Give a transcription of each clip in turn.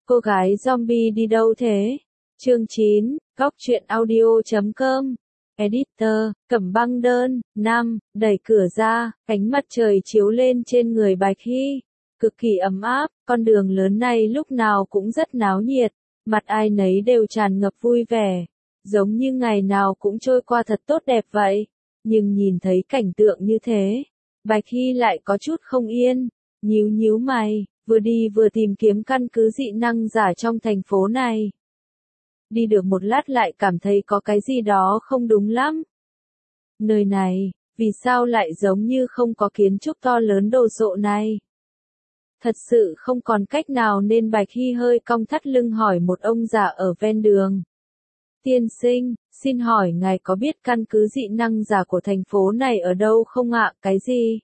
Cô gái zombie đi đâu thế? Chương 9, Góc truyện audio.com. Editor, Cẩm Băng Đơn, Nam, đẩy cửa ra, ánh mặt trời chiếu lên trên người Bạch Hy, cực kỳ ấm áp, con đường lớn này lúc nào cũng rất náo nhiệt, mặt ai nấy đều tràn ngập vui vẻ, giống như ngày nào cũng trôi qua thật tốt đẹp vậy. Nhưng nhìn thấy cảnh tượng như thế, Bạch Hy lại có chút không yên, nhíu nhíu mày, vừa đi vừa tìm kiếm căn cứ dị năng giả trong thành phố này. Đi được một lát lại cảm thấy có cái gì đó không đúng lắm. Nơi này, vì sao lại giống như không có kiến trúc to lớn đồ sộ này? Thật sự không còn cách nào nên Bạch Hy hơi cong thắt lưng hỏi một ông già ở ven đường. Tiên sinh, xin hỏi ngài có biết căn cứ dị năng giả của thành phố này ở đâu không ạ? Cái gì?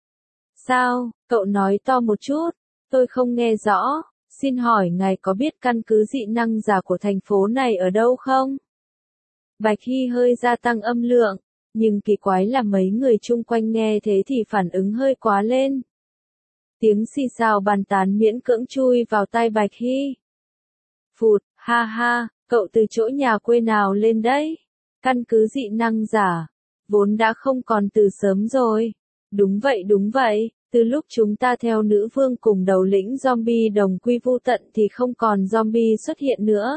Sao, cậu nói to một chút, tôi không nghe rõ. Xin hỏi ngài có biết căn cứ dị năng giả của thành phố này ở đâu không? Bạch Hy hơi gia tăng âm lượng, nhưng kỳ quái là mấy người chung quanh nghe thế thì phản ứng hơi quá lên. Tiếng xì xào bàn tán miễn cưỡng chui vào tai Bạch Hy. Phụt, ha ha, cậu từ chỗ nhà quê nào lên đấy? Căn cứ dị năng giả, vốn đã không còn từ sớm rồi. Đúng vậy. Từ lúc chúng ta theo nữ vương cùng đầu lĩnh zombie đồng quy vu tận thì không còn zombie xuất hiện nữa.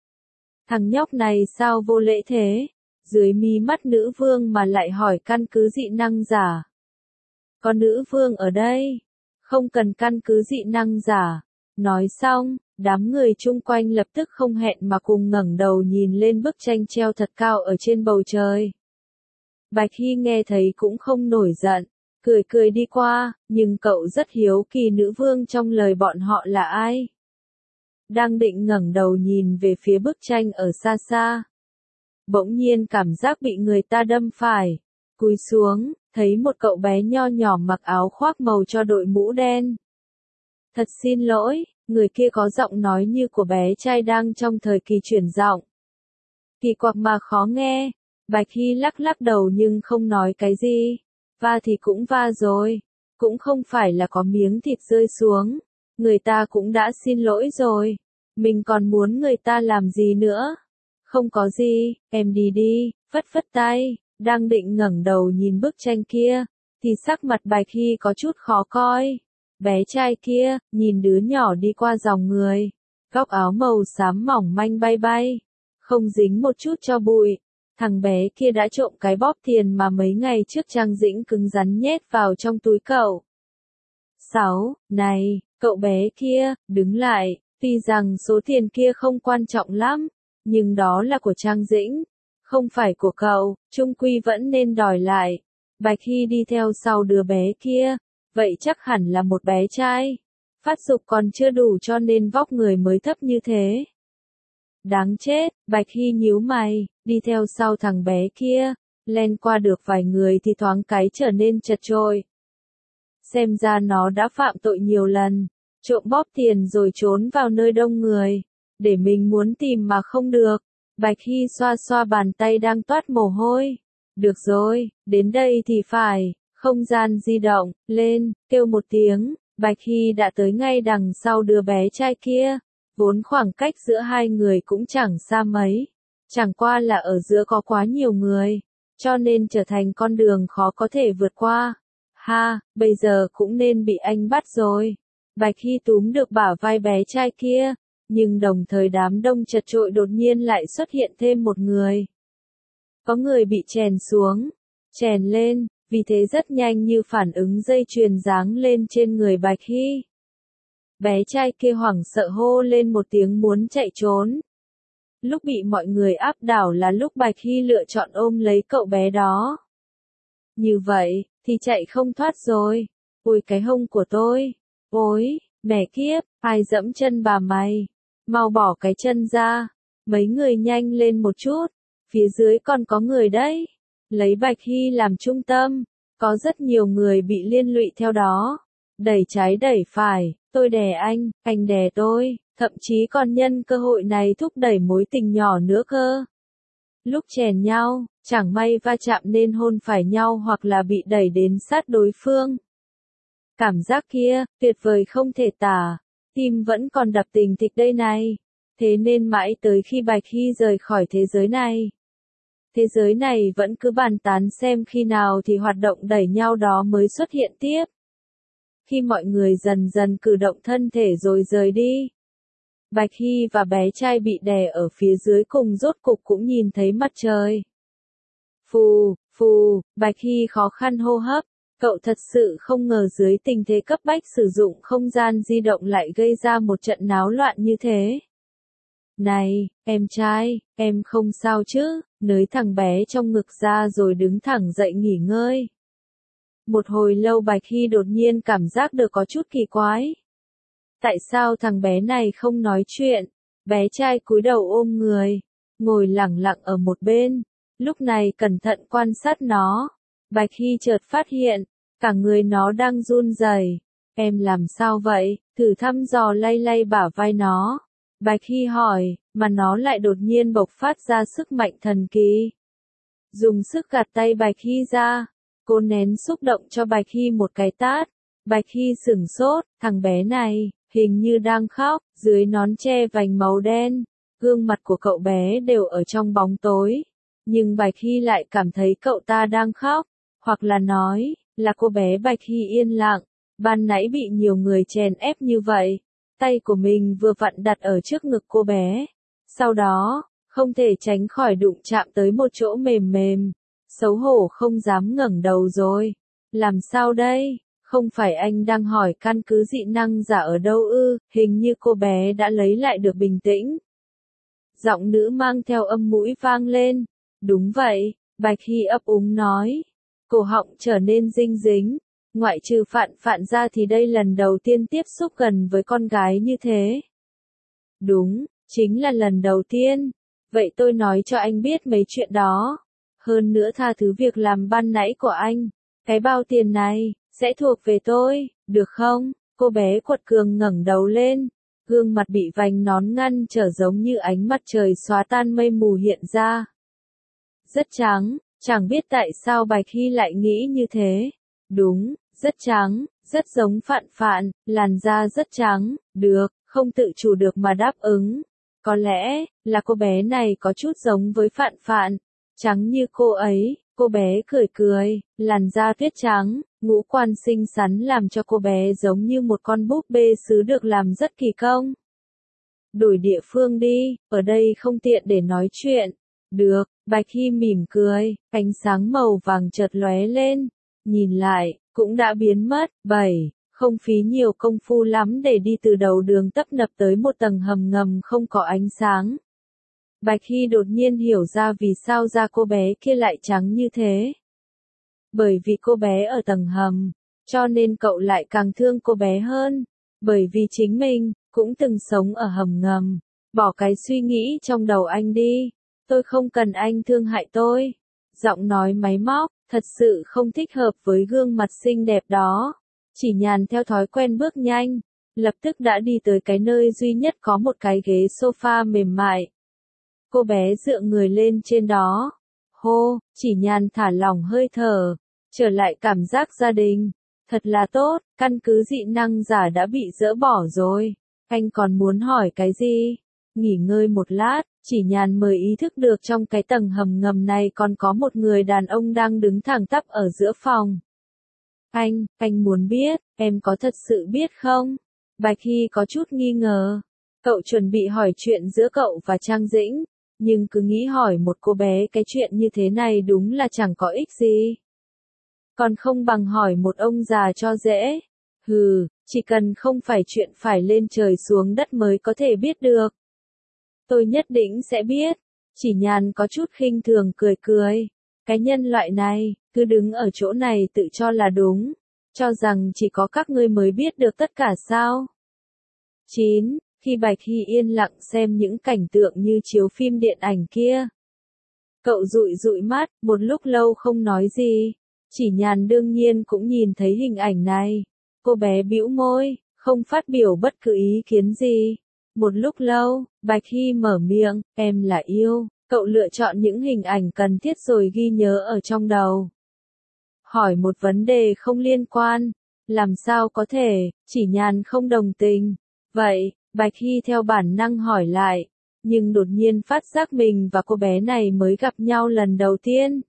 Thằng nhóc này sao vô lễ thế? Dưới mí mắt nữ vương mà lại hỏi căn cứ dị năng giả. Có nữ vương ở đây, không cần căn cứ dị năng giả. Nói xong, đám người chung quanh lập tức không hẹn mà cùng ngẩng đầu nhìn lên bức tranh treo thật cao ở trên bầu trời. Bạch Hy nghe thấy cũng không nổi giận. Cười đi qua, nhưng cậu rất hiếu kỳ nữ vương trong lời bọn họ là ai. Đang định ngẩng đầu nhìn về phía bức tranh ở xa xa. Bỗng nhiên cảm giác bị người ta đâm phải. Cúi xuống, thấy một cậu bé nho nhỏ mặc áo khoác màu cho đội mũ đen. Thật xin lỗi, người kia có giọng nói như của bé trai đang trong thời kỳ chuyển giọng. Kỳ quặc mà khó nghe. Bạch Hy lắc đầu nhưng không nói cái gì. Va thì cũng va rồi, cũng không phải là có miếng thịt rơi xuống, người ta cũng đã xin lỗi rồi, mình còn muốn người ta làm gì nữa? Không có gì, em đi, phất tay, đang định ngẩng đầu nhìn bức tranh kia, thì sắc mặt Bạch Hy có chút khó coi. Bé trai kia, nhìn đứa nhỏ đi qua dòng người, góc áo màu xám mỏng manh bay, không dính một chút cho bụi. Thằng bé kia đã trộm cái bóp tiền mà mấy ngày trước Trang Dĩnh cứng rắn nhét vào trong túi cậu. 6. Này, cậu bé kia, đứng lại, tuy rằng số tiền kia không quan trọng lắm, nhưng đó là của Trang Dĩnh, không phải của cậu, chung quy vẫn nên đòi lại. Bạch Hy đi theo sau đứa bé kia, vậy chắc hẳn là một bé trai. Phát dục còn chưa đủ cho nên vóc người mới thấp như thế. Đáng chết, Bạch Hy nhíu mày, đi theo sau thằng bé kia, len qua được vài người thì thoáng cái trở nên chật chội. Xem ra nó đã phạm tội nhiều lần, trộm bóp tiền rồi trốn vào nơi đông người, để mình muốn tìm mà không được. Bạch Hy xoa xoa bàn tay đang toát mồ hôi. Được rồi, đến đây thì phải, không gian di động, lên, kêu một tiếng, Bạch Hy đã tới ngay đằng sau đứa bé trai kia. Vốn khoảng cách giữa hai người cũng chẳng xa mấy, chẳng qua là ở giữa có quá nhiều người, cho nên trở thành con đường khó có thể vượt qua. Ha, bây giờ cũng nên bị anh bắt rồi. Bạch Hy túm được bả vai bé trai kia, nhưng đồng thời đám đông chật chội đột nhiên lại xuất hiện thêm một người. Có người bị chèn xuống, chèn lên, vì thế rất nhanh như phản ứng dây chuyền giáng lên trên người Bạch Hy. Bé trai kia hoảng sợ hô lên một tiếng muốn chạy trốn. Lúc bị mọi người áp đảo là lúc Bạch Hy lựa chọn ôm lấy cậu bé đó. Như vậy, thì chạy không thoát rồi. Ôi cái hông của tôi. Ôi, mẹ kiếp, ai dẫm chân bà mày. Mau bỏ cái chân ra. Mấy người nhanh lên một chút. Phía dưới còn có người đấy. Lấy Bạch Hy làm trung tâm. Có rất nhiều người bị liên lụy theo đó. Đẩy trái đẩy phải. Tôi đè anh đè tôi, thậm chí còn nhân cơ hội này thúc đẩy mối tình nhỏ nữa cơ. Lúc chèn nhau, chẳng may va chạm nên hôn phải nhau hoặc là bị đẩy đến sát đối phương. Cảm giác kia, tuyệt vời không thể tả. tim vẫn còn đập tình thịch đây này. Thế nên mãi tới khi Bạch Hy rời khỏi thế giới này vẫn cứ bàn tán xem khi nào thì hoạt động đẩy nhau đó mới xuất hiện tiếp. Khi mọi người dần dần cử động thân thể rồi rời đi, Bạch Hy và bé trai bị đè ở phía dưới cùng rốt cục cũng nhìn thấy mặt trời. Phù, phù, Bạch Hy khó khăn hô hấp, cậu thật sự không ngờ dưới tình thế cấp bách sử dụng không gian di động lại gây ra một trận náo loạn như thế. Này, em trai, em không sao chứ, nới thằng bé trong ngực ra rồi đứng thẳng dậy nghỉ ngơi. Một hồi lâu Bạch Hy đột nhiên cảm giác được có chút kỳ quái. Tại sao thằng bé này không nói chuyện? Bé trai cúi đầu ôm người, ngồi lẳng lặng ở một bên, lúc này cẩn thận quan sát nó. Bạch Hy chợt phát hiện, cả người nó đang run rẩy. Em làm sao vậy? Thử thăm dò lay lay bả vai nó. Bạch Hy hỏi, mà nó lại đột nhiên bộc phát ra sức mạnh thần kỳ. Dùng sức gạt tay Bạch Hy ra, cô nén xúc động cho Bạch Hy một cái tát. Bạch Hy sửng sốt, thằng bé này, hình như đang khóc, dưới nón che vành màu đen, gương mặt của cậu bé đều ở trong bóng tối. Nhưng Bạch Hy lại cảm thấy cậu ta đang khóc, hoặc là nói, là cô bé Bạch Hy yên lặng, ban nãy bị nhiều người chèn ép như vậy. Tay của mình vừa vặn đặt ở trước ngực cô bé. Sau đó, không thể tránh khỏi đụng chạm tới một chỗ mềm mềm. Xấu hổ không dám ngẩng đầu rồi. Làm sao đây? Không phải anh đang hỏi căn cứ dị năng giả ở đâu ư? Hình như cô bé đã lấy lại được bình tĩnh. Giọng nữ mang theo âm mũi vang lên. Đúng vậy, Bạch Hy ấp úng nói. Cổ họng trở nên dinh dính. Ngoại trừ Phạn ra thì đây lần đầu tiên tiếp xúc gần với con gái như thế. Đúng, chính là lần đầu tiên. Vậy tôi nói cho anh biết mấy chuyện đó. Hơn nữa tha thứ việc làm ban nãy của anh. Cái bao tiền này, sẽ thuộc về tôi, được không? Cô bé quật cường ngẩng đầu lên. Gương mặt bị vành nón ngăn trở giống như ánh mặt trời xóa tan mây mù hiện ra. Rất trắng, chẳng biết tại sao Bạch Hy lại nghĩ như thế. Đúng, rất trắng, rất giống Phạn, làn da rất trắng, được, không tự chủ được mà đáp ứng. Có lẽ, là cô bé này có chút giống với Phạn, trắng như cô ấy, cô bé cười cười, làn da tuyết trắng, ngũ quan xinh xắn làm cho cô bé giống như một con búp bê sứ được làm rất kỳ công. Đổi địa phương đi, ở đây không tiện để nói chuyện. Được, Bạch Hy mỉm cười, ánh sáng màu vàng chợt lóe lên, nhìn lại, cũng đã biến mất. 7. Không phí nhiều công phu lắm để đi từ đầu đường tấp nập tới một tầng hầm ngầm không có ánh sáng. Bạch Hy đột nhiên hiểu ra vì sao da cô bé kia lại trắng như thế. Bởi vì cô bé ở tầng hầm, cho nên cậu lại càng thương cô bé hơn. Bởi vì chính mình, cũng từng sống ở hầm ngầm. Bỏ cái suy nghĩ trong đầu anh đi. Tôi không cần anh thương hại tôi. Giọng nói máy móc, thật sự không thích hợp với gương mặt xinh đẹp đó. Chỉ Nhàn theo thói quen bước nhanh, lập tức đã đi tới cái nơi duy nhất có một cái ghế sofa mềm mại. Cô bé dựa người lên trên đó. Hô, Chỉ Nhàn thả lỏng hơi thở, trở lại cảm giác gia đình. Thật là tốt, căn cứ dị năng giả đã bị dỡ bỏ rồi. Anh còn muốn hỏi cái gì? Nghỉ ngơi một lát, Chỉ Nhàn mới ý thức được trong cái tầng hầm ngầm này còn có một người đàn ông đang đứng thẳng tắp ở giữa phòng. Anh muốn biết, em có thật sự biết không? Bạch Hy có chút nghi ngờ. Cậu chuẩn bị hỏi chuyện giữa cậu và Trang Dĩnh, nhưng cứ nghĩ hỏi một cô bé cái chuyện như thế này đúng là chẳng có ích gì. Còn không bằng hỏi một ông già cho dễ. Hừ, chỉ cần không phải chuyện phải lên trời xuống đất mới có thể biết được. Tôi nhất định sẽ biết. Chỉ Nhàn có chút khinh thường cười cười. Cái nhân loại này, cứ đứng ở chỗ này tự cho là đúng. Cho rằng chỉ có các ngươi mới biết được tất cả sao. 9. Khi Bạch Hy yên lặng xem những cảnh tượng như chiếu phim điện ảnh kia. Cậu dụi dụi mắt, một lúc lâu không nói gì. Chỉ Nhàn đương nhiên cũng nhìn thấy hình ảnh này. Cô bé bĩu môi, không phát biểu bất cứ ý kiến gì. Một lúc lâu, Bạch Hy mở miệng, em là yêu. Cậu lựa chọn những hình ảnh cần thiết rồi ghi nhớ ở trong đầu. Hỏi một vấn đề không liên quan. Làm sao có thể? Chỉ Nhàn không đồng tình. Vậy, Bạch Hy theo bản năng hỏi lại, nhưng đột nhiên phát giác mình và cô bé này mới gặp nhau lần đầu tiên.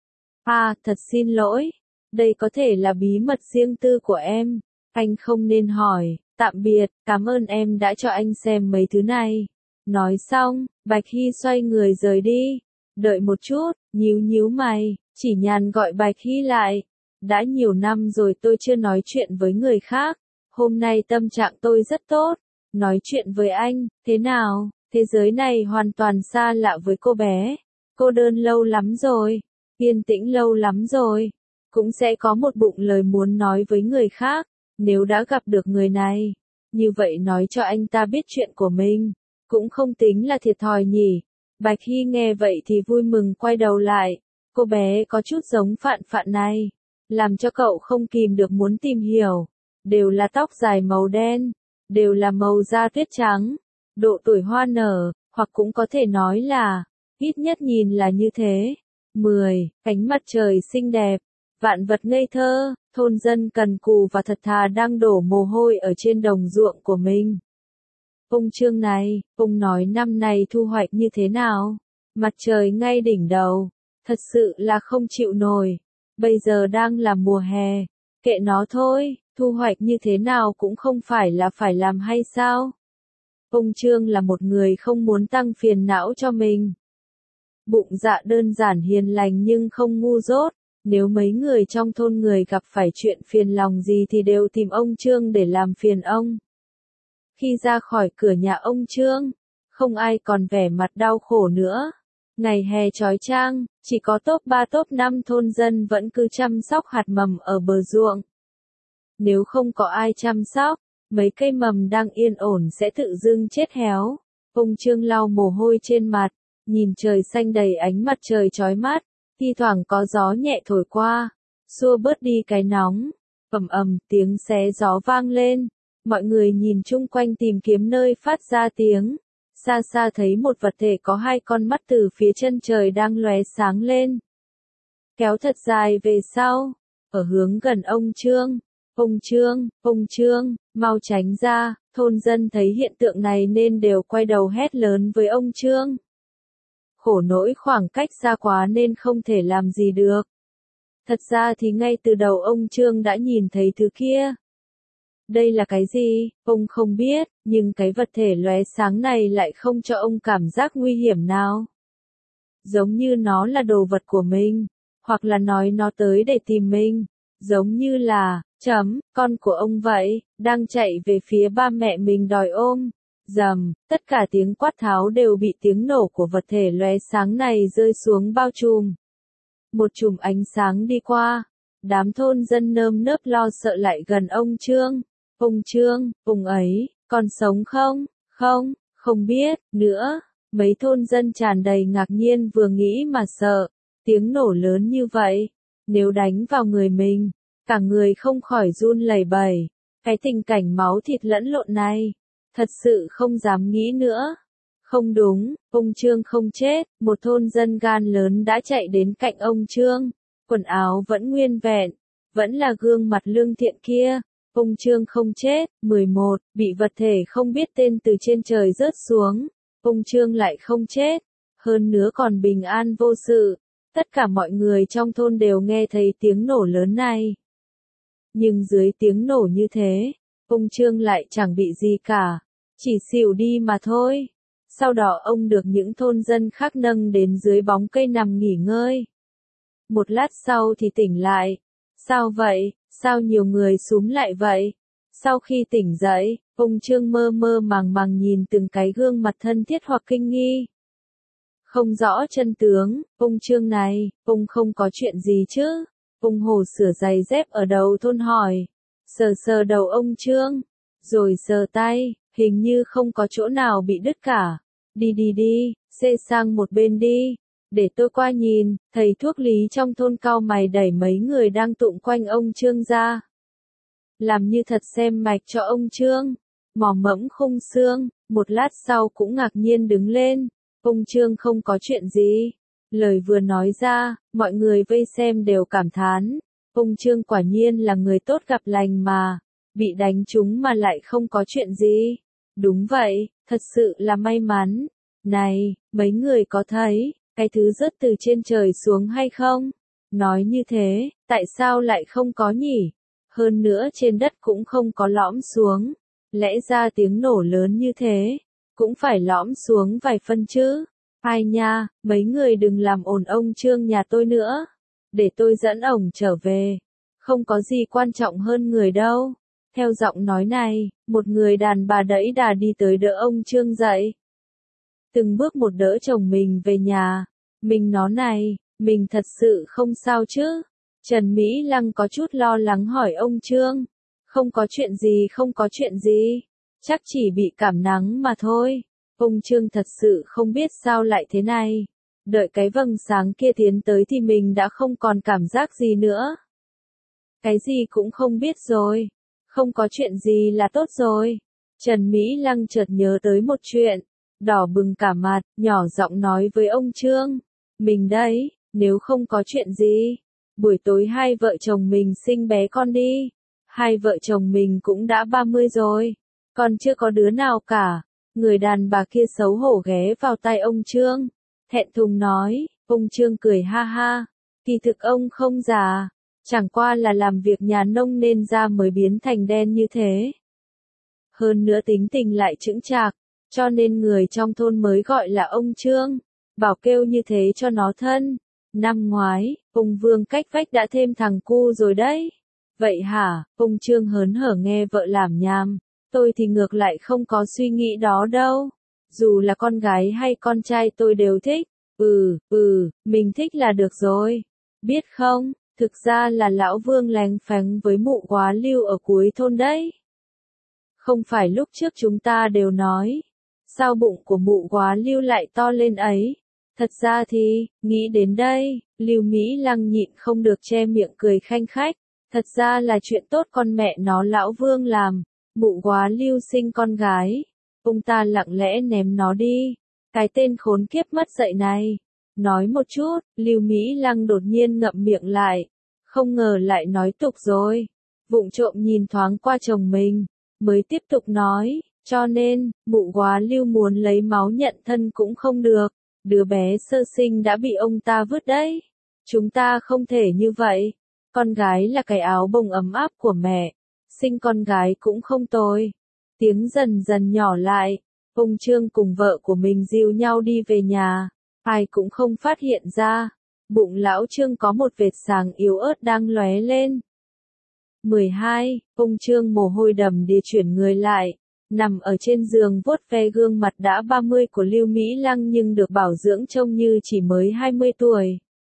À, thật xin lỗi, đây có thể là bí mật riêng tư của em, anh không nên hỏi, tạm biệt, cảm ơn em đã cho anh xem mấy thứ này. Nói xong, Bạch Hy xoay người rời đi, đợi một chút, nhíu mày, chỉ nhàn gọi Bạch Hy lại. Đã nhiều năm rồi tôi chưa nói chuyện với người khác, hôm nay tâm trạng tôi rất tốt, nói chuyện với anh, thế nào, thế giới này hoàn toàn xa lạ với cô bé, cô đơn lâu lắm rồi, yên tĩnh lâu lắm rồi, cũng sẽ có một bụng lời muốn nói với người khác, nếu đã gặp được người này, như vậy nói cho anh ta biết chuyện của mình, cũng không tính là thiệt thòi nhỉ. Bạch Hy nghe vậy thì vui mừng quay đầu lại, cô bé có chút giống Phạn Phạn này, làm cho cậu không kìm được muốn tìm hiểu, đều là tóc dài màu đen, đều là màu da tuyết trắng, độ tuổi hoa nở, hoặc cũng có thể nói là, ít nhất nhìn là như thế. 10. Cánh mặt trời xinh đẹp, vạn vật ngây thơ, thôn dân cần cù và thật thà đang đổ mồ hôi ở trên đồng ruộng của mình. Ông Trương này, ông nói năm này thu hoạch như thế nào? Mặt trời ngay đỉnh đầu, thật sự là không chịu nổi. Bây giờ đang là mùa hè, kệ nó thôi, thu hoạch như thế nào cũng không phải là phải làm hay sao? Ông Trương là một người không muốn tăng phiền não cho mình. Bụng dạ đơn giản hiền lành nhưng không ngu dốt, nếu mấy người trong thôn người gặp phải chuyện phiền lòng gì thì đều tìm ông Trương để làm phiền ông. Khi ra khỏi cửa nhà ông Trương, không ai còn vẻ mặt đau khổ nữa. Ngày hè chói chang, chỉ có top 3 top 5 thôn dân vẫn cứ chăm sóc hạt mầm ở bờ ruộng. Nếu không có ai chăm sóc, mấy cây mầm đang yên ổn sẽ tự dưng chết héo. Ông Trương lau mồ hôi trên mặt, nhìn trời xanh đầy ánh mặt trời chói mắt, thi thoảng có gió nhẹ thổi qua, xua bớt đi cái nóng. Tiếng xé gió vang lên, mọi người nhìn chung quanh tìm kiếm nơi phát ra tiếng. Xa xa thấy một vật thể có hai con mắt từ phía chân trời đang lóe sáng lên. Kéo thật dài về sau, ở hướng gần ông Trương. Ông Trương, mau tránh ra, thôn dân thấy hiện tượng này nên đều quay đầu hét lớn với ông Trương. Khổ nỗi khoảng cách xa quá nên không thể làm gì được. Thật ra thì ngay từ đầu ông Trương đã nhìn thấy thứ kia. Đây là cái gì, ông không biết, nhưng cái vật thể lóe sáng này lại không cho ông cảm giác nguy hiểm nào. Giống như nó là đồ vật của mình, hoặc là nói nó tới để tìm mình, giống như là, con của ông vậy, đang chạy về phía ba mẹ mình đòi ôm. Rầm, tất cả tiếng quát tháo đều bị tiếng nổ của vật thể lóe sáng này rơi xuống bao trùm. Một chùm ánh sáng đi qua, đám thôn dân nơm nớp lo sợ lại gần ông Trương. Ông Trương, ông ấy, còn sống không? Không biết, nữa. Mấy thôn dân tràn đầy ngạc nhiên vừa nghĩ mà sợ. Tiếng nổ lớn như vậy, nếu đánh vào người mình, cả người không khỏi run lẩy bẩy. Cái tình cảnh máu thịt lẫn lộn này, thật sự không dám nghĩ nữa. Không đúng, ông Trương không chết, một thôn dân gan lớn đã chạy đến cạnh ông Trương. Quần áo vẫn nguyên vẹn, vẫn là gương mặt lương thiện kia. Ông Trương không chết. 11. Bị vật thể không biết tên từ trên trời rớt xuống. Ông Trương lại không chết. Hơn nữa còn bình an vô sự. Tất cả mọi người trong thôn đều nghe thấy tiếng nổ lớn này. Nhưng dưới tiếng nổ như thế, ông Trương lại chẳng bị gì cả. Chỉ xỉu đi mà thôi. Sau đó ông được những thôn dân khác nâng đến dưới bóng cây nằm nghỉ ngơi. Một lát sau thì tỉnh lại. Sao vậy? Sao nhiều người xúm lại vậy? Sau khi tỉnh dậy, ông Trương mơ mơ màng nhìn từng cái gương mặt thân thiết hoặc kinh nghi. Không rõ chân tướng, ông Trương này, ông không có chuyện gì chứ? Ông Hồ sửa giày dép ở đầu thôn hỏi. Sờ đầu ông Trương, rồi sờ tay, hình như không có chỗ nào bị đứt cả. Đi, xê sang một bên đi. Để tôi qua nhìn, thầy thuốc lý trong thôn cau mày đẩy mấy người đang tụng quanh ông Trương ra. Làm như thật xem mạch cho ông Trương. Mò mẫm khung xương, một lát sau cũng ngạc nhiên đứng lên. Ông Trương không có chuyện gì. Lời vừa nói ra, mọi người vây xem đều cảm thán. Ông Trương quả nhiên là người tốt gặp lành mà. Bị đánh trúng mà lại không có chuyện gì. Đúng vậy, thật sự là may mắn. Này, mấy người có thấy, cái thứ rớt từ trên trời xuống hay không? Nói như thế, tại sao lại không có nhỉ? Hơn nữa trên đất cũng không có lõm xuống. Lẽ ra tiếng nổ lớn như thế, cũng phải lõm xuống vài phân chứ. Ai nha, mấy người đừng làm ồn ông Trương nhà tôi nữa. Để tôi dẫn ổng trở về. Không có gì quan trọng hơn người đâu. Theo giọng nói này, một người đàn bà đẫy đà đi tới đỡ ông Trương dậy. Từng bước một đỡ chồng mình về nhà. Mình nó này, mình thật sự không sao chứ? Trần Mỹ Lăng có chút lo lắng hỏi ông Trương. Không có chuyện gì, không có chuyện gì. Chắc chỉ bị cảm nắng mà thôi. Ông Trương thật sự không biết sao lại thế này. Đợi cái vầng sáng kia tiến tới thì mình đã không còn cảm giác gì nữa. Cái gì cũng không biết rồi. Không có chuyện gì là tốt rồi. Trần Mỹ Lăng chợt nhớ tới một chuyện. Đỏ bừng cả mặt, nhỏ giọng nói với ông Trương. Mình đấy, nếu không có chuyện gì. Buổi tối hai vợ chồng mình sinh bé con đi. Hai vợ chồng mình cũng đã 30 rồi. Còn chưa có đứa nào cả. Người đàn bà kia xấu hổ ghé vào tai ông Trương. Thẹn thùng nói, ông Trương cười ha ha. Kỳ thực ông không già. Chẳng qua là làm việc nhà nông nên da mới biến thành đen như thế. Hơn nữa tính tình lại chững chạc, cho nên người trong thôn mới gọi là ông Trương. Bảo kêu như thế cho nó thân. Năm ngoái, ông Vương cách vách đã thêm thằng cu rồi đấy. Vậy hả, ông Trương hớn hở nghe vợ làm nhảm. Tôi thì ngược lại không có suy nghĩ đó đâu. Dù là con gái hay con trai tôi đều thích. Mình thích là được rồi. Biết không, thực ra là lão Vương lén phén với mụ Quá Lưu ở cuối thôn đấy. Không phải lúc trước chúng ta đều nói. Sao bụng của mụ Quá Lưu lại to lên ấy? Thật ra thì, nghĩ đến đây, Lưu Mỹ Lăng nhịn không được che miệng cười khanh khách. Thật ra là chuyện tốt con mẹ nó lão Vương làm. Mụ Quá Lưu sinh con gái. Ông ta lặng lẽ ném nó đi. Cái tên khốn kiếp mất dạy này. Nói một chút, Lưu Mỹ Lăng đột nhiên ngậm miệng lại. Không ngờ lại nói tục rồi. Vụng trộm nhìn thoáng qua chồng mình. Mới tiếp tục nói. Cho nên, mụ Quá Lưu muốn lấy máu nhận thân cũng không được. Đứa bé sơ sinh đã bị ông ta vứt đấy. Chúng ta không thể như vậy. Con gái là cái áo bông ấm áp của mẹ. Sinh con gái cũng không tồi. Tiếng dần dần nhỏ lại. Ông Trương cùng vợ của mình dìu nhau đi về nhà. Ai cũng không phát hiện ra. Bụng lão Trương có một vệt sáng yếu ớt đang lóe lên. 12. Ông Trương mồ hôi đầm đìa chuyển người lại. Nằm ở trên giường vuốt ve gương mặt đã 30 của Lưu Mỹ Lăng nhưng được bảo dưỡng trông như chỉ mới 20 tuổi.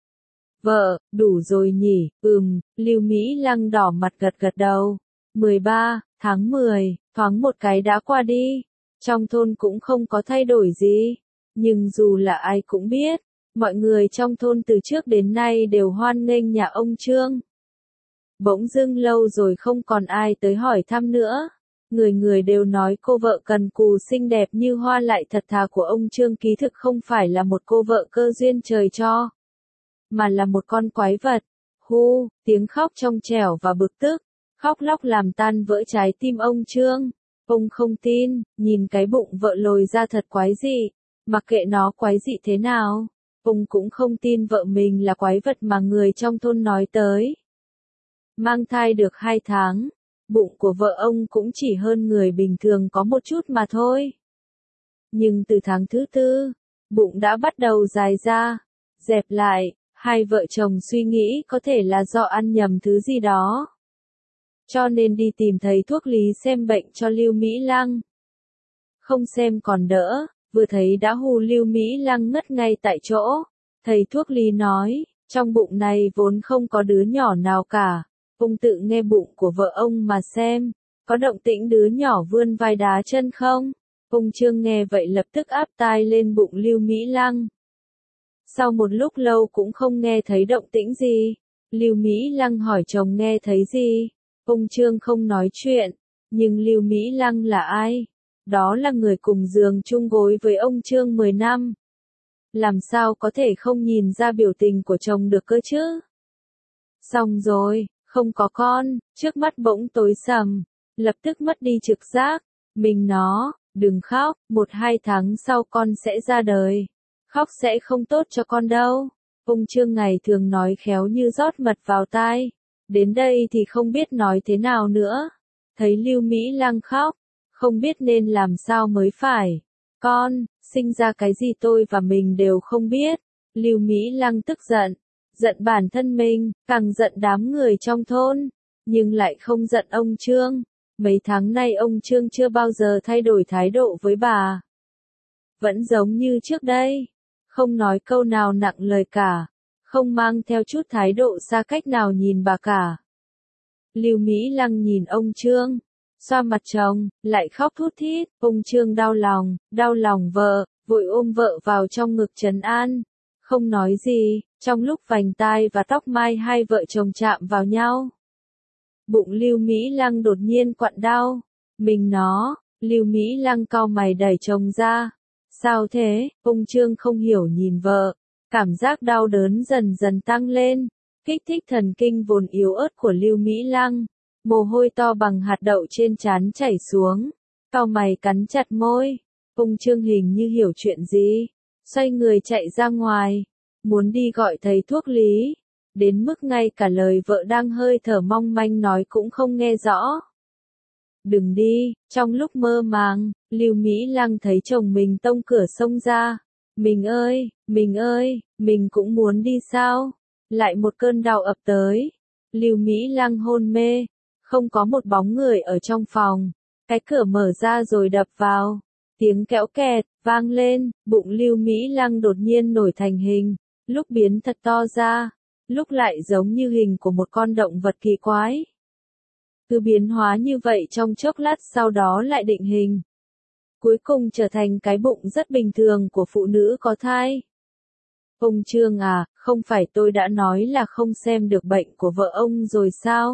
Vợ, đủ rồi nhỉ, Lưu Mỹ Lăng đỏ mặt gật gật đầu. 13. Tháng 10, thoáng một cái đã qua đi. Trong thôn cũng không có thay đổi gì. Nhưng dù là ai cũng biết, mọi người trong thôn từ trước đến nay đều hoan nghênh nhà ông Trương. Bỗng dưng lâu rồi không còn ai tới hỏi thăm nữa. Người người đều nói cô vợ cần cù xinh đẹp như hoa lại thật thà của ông Trương ký thực không phải là một cô vợ cơ duyên trời cho, mà là một con quái vật. Hu, tiếng khóc trong trẻo và bực tức, khóc lóc làm tan vỡ trái tim ông Trương. Ông không tin, nhìn cái bụng vợ lồi ra thật quái dị, mặc kệ nó quái dị thế nào. Ông cũng không tin vợ mình là quái vật mà người trong thôn nói tới. Mang thai được 2 tháng. Bụng của vợ ông cũng chỉ hơn người bình thường có một chút mà thôi. Nhưng từ tháng thứ 4, bụng đã bắt đầu dài ra, dẹp lại, hai vợ chồng suy nghĩ có thể là do ăn nhầm thứ gì đó. Cho nên đi tìm thầy thuốc lý xem bệnh cho Lưu Mỹ Lăng. Không xem còn đỡ, vừa thấy đã hù Lưu Mỹ Lăng ngất ngay tại chỗ. Thầy thuốc lý nói, trong bụng này vốn không có đứa nhỏ nào cả. Ông tự nghe bụng của vợ ông mà xem, có động tĩnh đứa nhỏ vươn vai đá chân không? Ông Trương nghe vậy lập tức áp tai lên bụng Lưu Mỹ Lăng. Sau một lúc lâu cũng không nghe thấy động tĩnh gì. Lưu Mỹ Lăng hỏi chồng nghe thấy gì? Ông Trương không nói chuyện. Nhưng Lưu Mỹ Lăng là ai? Đó là người cùng giường chung gối với ông Trương 10 năm. Làm sao có thể không nhìn ra biểu tình của chồng được cơ chứ? Xong rồi, không có con, trước mắt bỗng tối sầm, lập tức mất đi trực giác. Mình nó, đừng khóc, 1-2 tháng sau con sẽ ra đời. Khóc sẽ không tốt cho con đâu. Ông Trương ngày thường nói khéo như rót mật vào tai. Đến đây thì không biết nói thế nào nữa. Thấy Lưu Mỹ Lăng khóc, không biết nên làm sao mới phải. Con, sinh ra cái gì tôi và mình đều không biết. Lưu Mỹ Lăng tức giận, giận bản thân mình, càng giận đám người trong thôn, nhưng lại không giận ông Trương. Mấy tháng nay ông Trương chưa bao giờ thay đổi thái độ với bà. Vẫn giống như trước đây, không nói câu nào nặng lời cả, không mang theo chút thái độ xa cách nào nhìn bà cả. Lưu Mỹ Lăng nhìn ông Trương, xoa mặt chồng, lại khóc thút thít, ông Trương đau lòng vợ, vội ôm vợ vào trong ngực trấn an, không nói gì, trong lúc vành tai và tóc mai hai vợ chồng chạm vào nhau. Bụng Lưu Mỹ Lăng đột nhiên quặn đau, Lưu Mỹ Lăng cau mày đẩy chồng ra. Sao thế? Ông Trương không hiểu nhìn vợ, cảm giác đau đớn dần dần tăng lên, kích thích thần kinh vốn yếu ớt của Lưu Mỹ Lăng. Mồ hôi to bằng hạt đậu trên trán chảy xuống, cau mày cắn chặt môi. Ông Trương hình như hiểu chuyện gì, xoay người chạy ra ngoài, muốn đi gọi thầy thuốc lý, đến mức ngay cả lời vợ đang hơi thở mong manh nói cũng không nghe rõ. Đừng đi, trong lúc mơ màng, Lưu Mỹ Lăng thấy chồng mình tông cửa xông ra. Mình ơi, mình cũng muốn đi sao? Lại một cơn đau ập tới. Lưu Mỹ Lăng hôn mê, không có một bóng người ở trong phòng. Cái cửa mở ra rồi đập vào. Tiếng kéo kẹt, vang lên, bụng Lưu Mỹ Lăng đột nhiên nổi thành hình, lúc biến thật to ra, lúc lại giống như hình của một con động vật kỳ quái. Cứ biến hóa như vậy trong chốc lát sau đó lại định hình. Cuối cùng trở thành cái bụng rất bình thường của phụ nữ có thai. Ông Trương à, không phải tôi đã nói là không xem được bệnh của vợ ông rồi sao?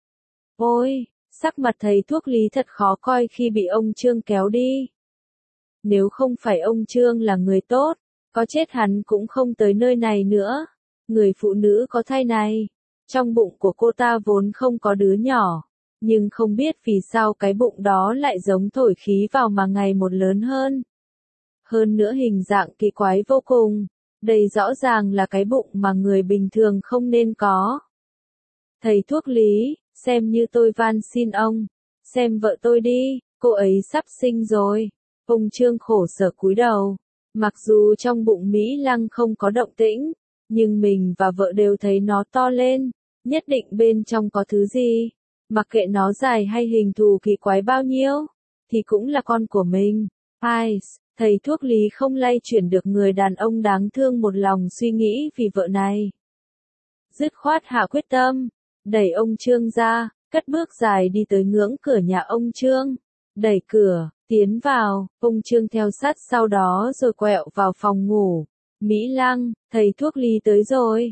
Ôi, sắc mặt thầy thuốc lý thật khó coi khi bị ông Trương kéo đi. Nếu không phải ông Trương là người tốt, có chết hắn cũng không tới nơi này nữa. Người phụ nữ có thai này, trong bụng của cô ta vốn không có đứa nhỏ, nhưng không biết vì sao cái bụng đó lại giống thổi khí vào mà ngày một lớn hơn. Hơn nữa hình dạng kỳ quái vô cùng, đây rõ ràng là cái bụng mà người bình thường không nên có. Thầy thuốc lý, xem như tôi van xin ông, xem vợ tôi đi, cô ấy sắp sinh rồi. Ông Trương khổ sở cúi đầu, mặc dù trong bụng Mỹ Lăng không có động tĩnh, nhưng mình và vợ đều thấy nó to lên, nhất định bên trong có thứ gì. Mặc kệ nó dài hay hình thù kỳ quái bao nhiêu, thì cũng là con của mình. Ai, thầy thuốc lý không lay chuyển được người đàn ông đáng thương một lòng suy nghĩ vì vợ này. Dứt khoát hạ quyết tâm, đẩy ông Trương ra, cất bước dài đi tới ngưỡng cửa nhà ông Trương. Đẩy cửa, tiến vào, ông Trương theo sát sau đó rồi quẹo vào phòng ngủ. Mỹ Lăng, thầy thuốc lý tới rồi.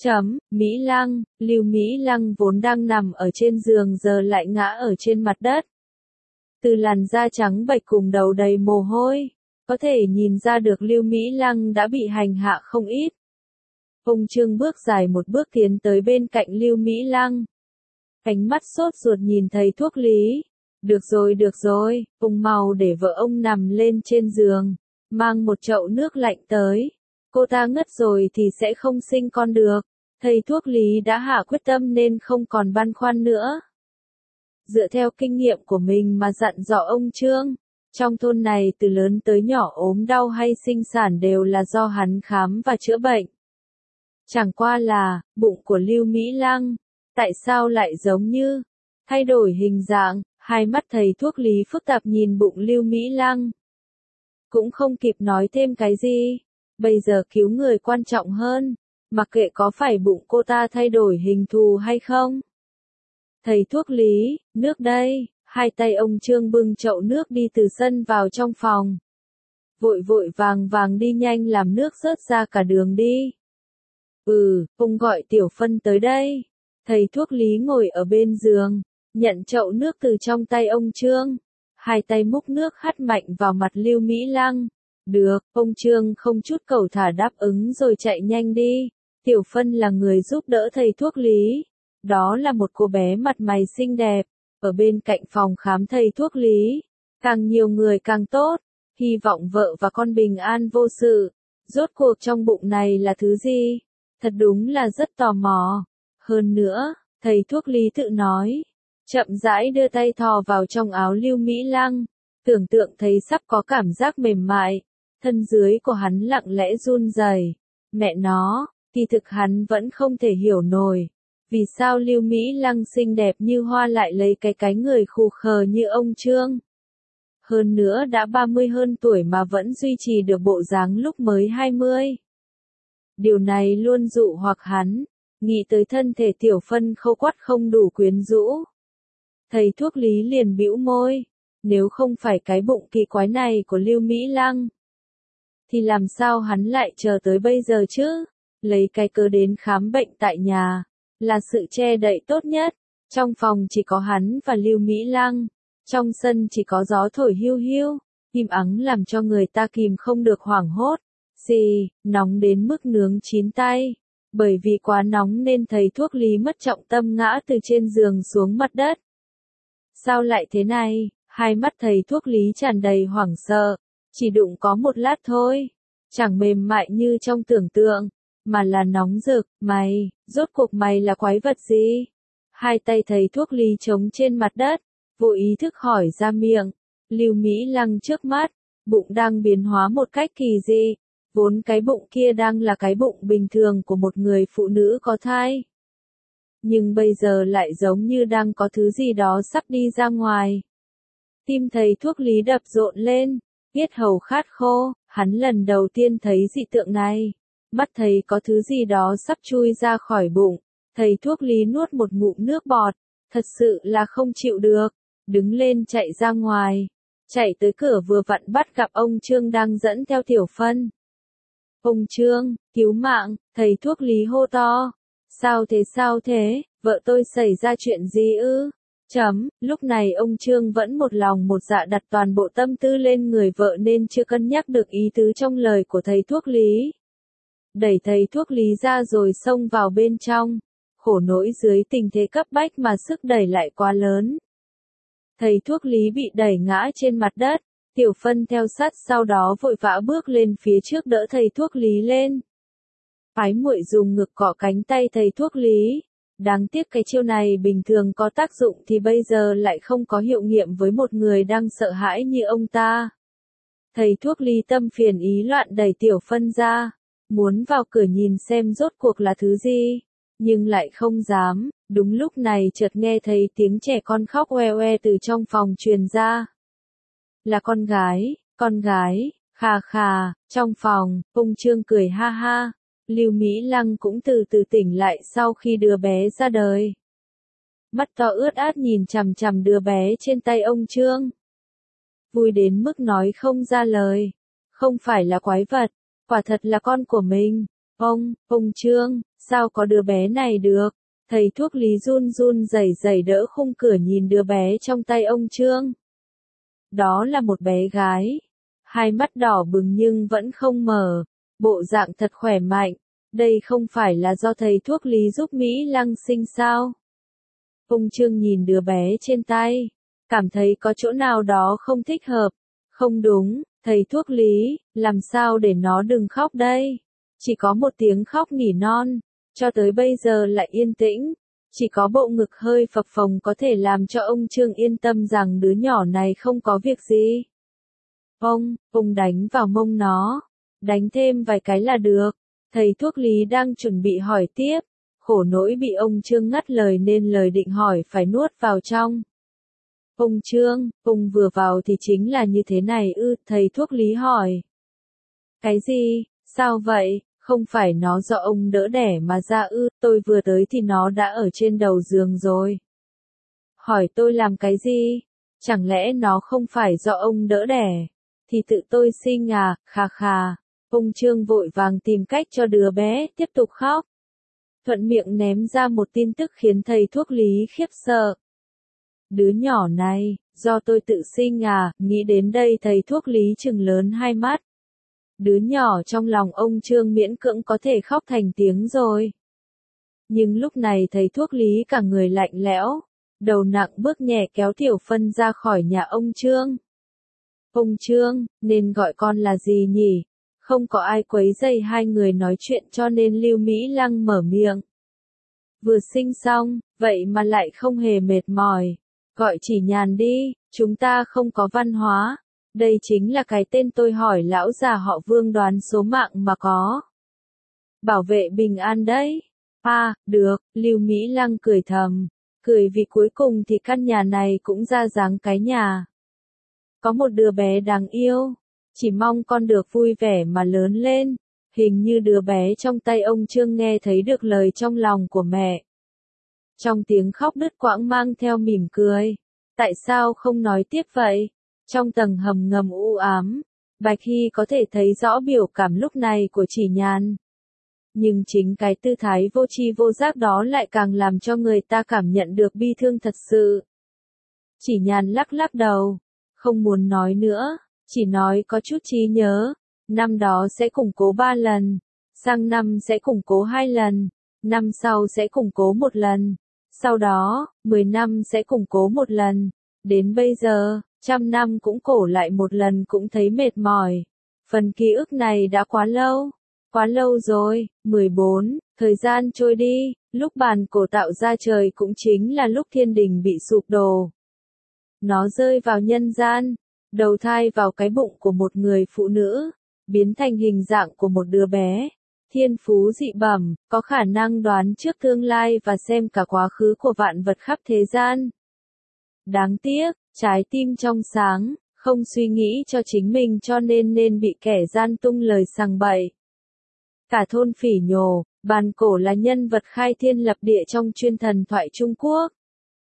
Mỹ Lăng, Lưu Mỹ Lăng vốn đang nằm ở trên giường giờ lại ngã ở trên mặt đất. Từ làn da trắng bệch cùng đầu đầy mồ hôi, có thể nhìn ra được Lưu Mỹ Lăng đã bị hành hạ không ít. Ông Trương bước dài một bước tiến tới bên cạnh Lưu Mỹ Lăng. Ánh mắt sốt ruột nhìn thầy thuốc lý. Được rồi, ông mau để vợ ông nằm lên trên giường, mang một chậu nước lạnh tới. Cô ta ngất rồi thì sẽ không sinh con được. Thầy thuốc lý đã hạ quyết tâm nên không còn băn khoăn nữa. Dựa theo kinh nghiệm của mình mà dặn dò ông Trương, trong thôn này từ lớn tới nhỏ ốm đau hay sinh sản đều là do hắn khám và chữa bệnh. Chẳng qua là, bụng của Lưu Mỹ Lăng, tại sao lại giống như thay đổi hình dạng? Hai mắt thầy thuốc lý phức tạp nhìn bụng Lưu Mỹ Lăng. Cũng không kịp nói thêm cái gì. Bây giờ cứu người quan trọng hơn. Mặc kệ có phải bụng cô ta thay đổi hình thù hay không. Thầy thuốc lý, nước đây. Hai tay ông Trương bưng chậu nước đi từ sân vào trong phòng. Vội vàng đi nhanh làm nước rớt ra cả đường đi. Ông gọi Tiểu Phân tới đây. Thầy thuốc lý ngồi ở bên giường, nhận chậu nước từ trong tay ông Trương. Hai tay múc nước hắt mạnh vào mặt Lưu Mỹ Lăng. Được, ông Trương không chút cầu thả đáp ứng rồi chạy nhanh đi. Tiểu Phân là người giúp đỡ thầy thuốc lý. Đó là một cô bé mặt mày xinh đẹp, ở bên cạnh phòng khám thầy thuốc lý. Càng nhiều người càng tốt, hy vọng vợ và con bình an vô sự. Rốt cuộc trong bụng này là thứ gì? Thật đúng là rất tò mò. Hơn nữa, thầy thuốc Lý tự nói, chậm rãi đưa tay thò vào trong áo Lưu Mỹ Lăng, tưởng tượng thấy sắp có cảm giác mềm mại, thân dưới của hắn lặng lẽ run rẩy. Mẹ nó, kỳ thực hắn vẫn không thể hiểu nổi, vì sao Lưu Mỹ Lăng xinh đẹp như hoa lại lấy cái người khù khờ như ông Trương. Hơn nữa đã 30 hơn tuổi mà vẫn duy trì được bộ dáng lúc mới 20. Điều này luôn dụ hoặc hắn, nghĩ tới thân thể Tiểu Phân khâu quắt không đủ quyến rũ. Thầy thuốc Lý liền bĩu môi, nếu không phải cái bụng kỳ quái này của Lưu Mỹ Lăng, thì làm sao hắn lại chờ tới bây giờ chứ? Lấy cái cớ đến khám bệnh tại nhà, là sự che đậy tốt nhất. Trong phòng chỉ có hắn và Lưu Mỹ Lăng, trong sân chỉ có gió thổi hiu hiu, im ắng làm cho người ta kìm không được hoảng hốt. Xì, nóng đến mức nướng chín tay. Bởi vì quá nóng nên thầy thuốc Lý mất trọng tâm ngã từ trên giường xuống mặt đất. Sao lại thế này? Hai mắt thầy thuốc Lý tràn đầy hoảng sợ. Chỉ đụng có một lát thôi. Chẳng mềm mại như trong tưởng tượng, mà là nóng rực. Mày, rốt cuộc mày là quái vật gì? Hai tay thầy thuốc Lý trống trên mặt đất, vô ý thức hỏi ra miệng. Lưu Mỹ Lăng trước mắt, bụng đang biến hóa một cách kỳ dị. Vốn cái bụng kia đang là cái bụng bình thường của một người phụ nữ có thai. Nhưng bây giờ lại giống như đang có thứ gì đó sắp đi ra ngoài. Tim thầy thuốc Lý đập rộn lên, yết hầu khát khô, hắn lần đầu tiên thấy dị tượng này. Mắt thấy có thứ gì đó sắp chui ra khỏi bụng, thầy thuốc Lý nuốt một ngụm nước bọt, thật sự là không chịu được, đứng lên chạy ra ngoài, chạy tới cửa vừa vặn bắt gặp ông Trương đang dẫn theo Tiểu Phân. Ông Trương, cứu mạng, thầy thuốc Lý hô to. Sao thế, vợ tôi xảy ra chuyện gì ư? Lúc này ông Trương vẫn một lòng một dạ đặt toàn bộ tâm tư lên người vợ nên chưa cân nhắc được ý tứ trong lời của thầy thuốc Lý. Đẩy thầy thuốc Lý ra rồi xông vào bên trong, khổ nỗi dưới tình thế cấp bách mà sức đẩy lại quá lớn. Thầy thuốc Lý bị đẩy ngã trên mặt đất. Tiểu Phân theo sát sau đó vội vã bước lên phía trước đỡ thầy thuốc Lý lên. Ái muội dùng ngực cọ cánh tay thầy thuốc Lý. Đáng tiếc cái chiêu này bình thường có tác dụng thì bây giờ lại không có hiệu nghiệm với một người đang sợ hãi như ông ta. Thầy thuốc Lý tâm phiền ý loạn đẩy Tiểu Phân ra, muốn vào cửa nhìn xem rốt cuộc là thứ gì, nhưng lại không dám. Đúng lúc này chợt nghe thấy tiếng trẻ con khóc oe oe từ trong phòng truyền ra. Là con gái, khà, trong phòng, ông Trương cười ha ha, Lưu Mỹ Lăng cũng từ từ tỉnh lại sau khi đứa bé ra đời. Mắt to ướt át nhìn chằm chằm đứa bé trên tay ông Trương. Vui đến mức nói không ra lời, không phải là quái vật, quả thật là con của mình. Ông Trương, sao có đứa bé này được? Thầy thuốc Lý run run rẩy đỡ khung cửa nhìn đứa bé trong tay ông Trương. Đó là một bé gái, hai mắt đỏ bừng nhưng vẫn không mở, bộ dạng thật khỏe mạnh. Đây không phải là do thầy thuốc Lý giúp Mỹ Lăng sinh sao? Ông Trương nhìn đứa bé trên tay, cảm thấy có chỗ nào đó không thích hợp. Không đúng, thầy thuốc Lý, làm sao để nó đừng khóc đây? Chỉ có một tiếng khóc nỉ non, cho tới bây giờ lại yên tĩnh. Chỉ có bộ ngực hơi phập phồng có thể làm cho ông Trương yên tâm rằng đứa nhỏ này không có việc gì. Ông đánh vào mông nó, đánh thêm vài cái là được. Thầy thuốc Lý đang chuẩn bị hỏi tiếp, khổ nỗi bị ông Trương ngắt lời nên lời định hỏi phải nuốt vào trong. Ông Trương, ông vừa vào thì chính là như thế này ư? Thầy thuốc Lý hỏi. Cái gì, sao vậy? Không phải nó do ông đỡ đẻ mà ra ư? Tôi vừa tới thì nó đã ở trên đầu giường rồi. Hỏi tôi làm cái gì? Chẳng lẽ nó không phải do ông đỡ đẻ? Thì tự tôi sinh à? Khà. Ông Trương vội vàng tìm cách cho đứa bé tiếp tục khóc. Thuận miệng ném ra một tin tức khiến thầy thuốc Lý khiếp sợ. Đứa nhỏ này, do tôi tự sinh à? Nghĩ đến đây thầy thuốc Lý trừng lớn hai mắt. Đứa nhỏ trong lòng ông Trương miễn cưỡng có thể khóc thành tiếng rồi. Nhưng lúc này thầy thuốc Lý cả người lạnh lẽo, đầu nặng bước nhẹ kéo Tiểu Phân ra khỏi nhà ông Trương. Ông Trương, nên gọi con là gì nhỉ? Không có ai quấy rầy hai người nói chuyện cho nên Lưu Mỹ Lăng mở miệng. Vừa sinh xong, vậy mà lại không hề mệt mỏi. Gọi Chỉ Nhàn đi, chúng ta không có văn hóa. Đây chính là cái tên tôi hỏi lão già họ Vương đoán số mạng mà có. Bảo vệ bình an đấy. À, được, Lưu Mỹ Lăng cười thầm. Cười vì cuối cùng thì căn nhà này cũng ra dáng cái nhà. Có một đứa bé đáng yêu. Chỉ mong con được vui vẻ mà lớn lên. Hình như đứa bé trong tay ông Trương nghe thấy được lời trong lòng của mẹ. Trong tiếng khóc đứt quãng mang theo mỉm cười. Tại sao không nói tiếp vậy? Trong tầng hầm ngầm u ám, Bạch Hy có thể thấy rõ biểu cảm lúc này của Chỉ Nhàn. Nhưng chính cái tư thái vô tri vô giác đó lại càng làm cho người ta cảm nhận được bi thương thật sự. Chỉ Nhàn lắc lắc đầu, không muốn nói nữa, chỉ nói có chút trí nhớ. Năm đó sẽ củng cố 3 lần, sang năm sẽ củng cố 2 lần, năm sau sẽ củng cố 1 lần, sau đó, 10 năm sẽ củng cố 1 lần, đến bây giờ, 100 năm cũng cổ lại 1 lần cũng thấy mệt mỏi. Phần ký ức này đã quá lâu rồi. 14, thời gian trôi đi, lúc bàn cổ tạo ra trời cũng chính là lúc thiên đình bị sụp đổ. Nó rơi vào nhân gian, đầu thai vào cái bụng của một người phụ nữ, biến thành hình dạng của một đứa bé. Thiên phú dị bẩm, có khả năng đoán trước tương lai và xem cả quá khứ của vạn vật khắp thế gian. Đáng tiếc, trái tim trong sáng, không suy nghĩ cho chính mình cho nên bị kẻ gian tung lời sằng bậy. Cả thôn phỉ nhổ, bàn cổ là nhân vật khai thiên lập địa trong truyền thần thoại Trung Quốc.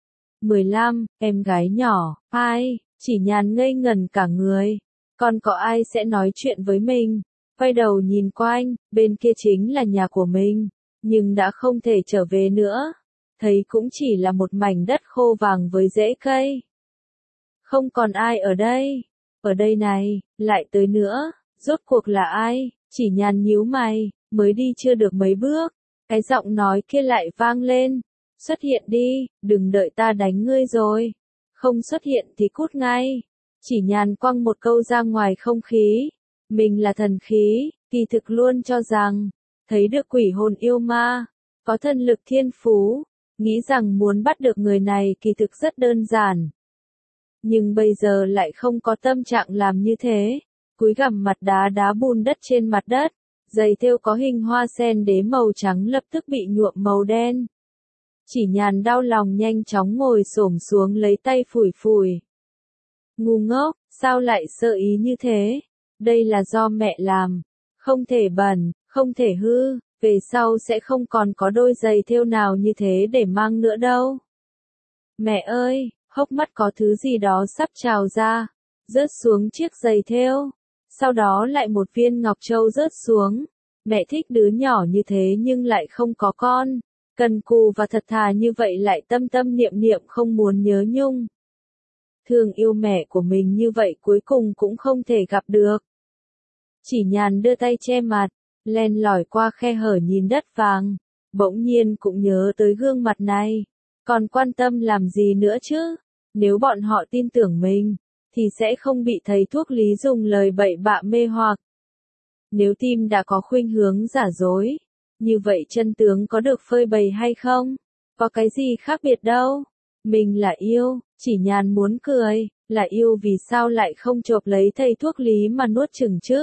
15, em gái nhỏ, ai, Chỉ Nhàn ngây ngẩn cả người. Còn có ai sẽ nói chuyện với mình? Quay đầu nhìn quanh, bên kia chính là nhà của mình, nhưng đã không thể trở về nữa. Thấy cũng chỉ là một mảnh đất khô vàng với rễ cây. Không còn ai ở đây. Ở đây này, lại tới nữa, rốt cuộc là ai? Chỉ Nhàn nhíu mày, mới đi chưa được mấy bước, cái giọng nói kia lại vang lên. Xuất hiện đi, đừng đợi ta đánh ngươi rồi. Không xuất hiện thì cút ngay. Chỉ Nhàn quăng một câu ra ngoài không khí. Mình là thần khí, kỳ thực luôn cho rằng, thấy được quỷ hồn yêu ma, có thần lực thiên phú, nghĩ rằng muốn bắt được người này kỳ thực rất đơn giản. Nhưng bây giờ lại không có tâm trạng làm như thế, cúi gằm mặt đá bùn đất trên mặt đất, giày thêu có hình hoa sen đế màu trắng lập tức bị nhuộm màu đen. Chỉ Nhàn đau lòng nhanh chóng ngồi xổm xuống lấy tay phủi phủi. Ngu ngốc, sao lại sơ ý như thế? Đây là do mẹ làm, không thể bẩn, không thể hư, về sau sẽ không còn có đôi giày thêu nào như thế để mang nữa đâu. Mẹ ơi, hốc mắt có thứ gì đó sắp trào ra, rớt xuống chiếc giày thêu, sau đó lại một viên ngọc châu rớt xuống. Mẹ thích đứa nhỏ như thế nhưng lại không có con, cần cù và thật thà như vậy lại tâm tâm niệm niệm không muốn nhớ nhung. Thương yêu mẹ của mình như vậy cuối cùng cũng không thể gặp được. Chỉ Nhàn đưa tay che mặt, len lỏi qua khe hở nhìn đất vàng, bỗng nhiên cũng nhớ tới gương mặt này, còn quan tâm làm gì nữa chứ, nếu bọn họ tin tưởng mình, thì sẽ không bị thầy thuốc lý dùng lời bậy bạ mê hoặc. Nếu tim đã có khuynh hướng giả dối, như vậy chân tướng có được phơi bày hay không? Có cái gì khác biệt đâu. Mình là yêu, Chỉ Nhàn muốn cười, là yêu vì sao lại không chộp lấy thầy thuốc lý mà nuốt chửng chứ?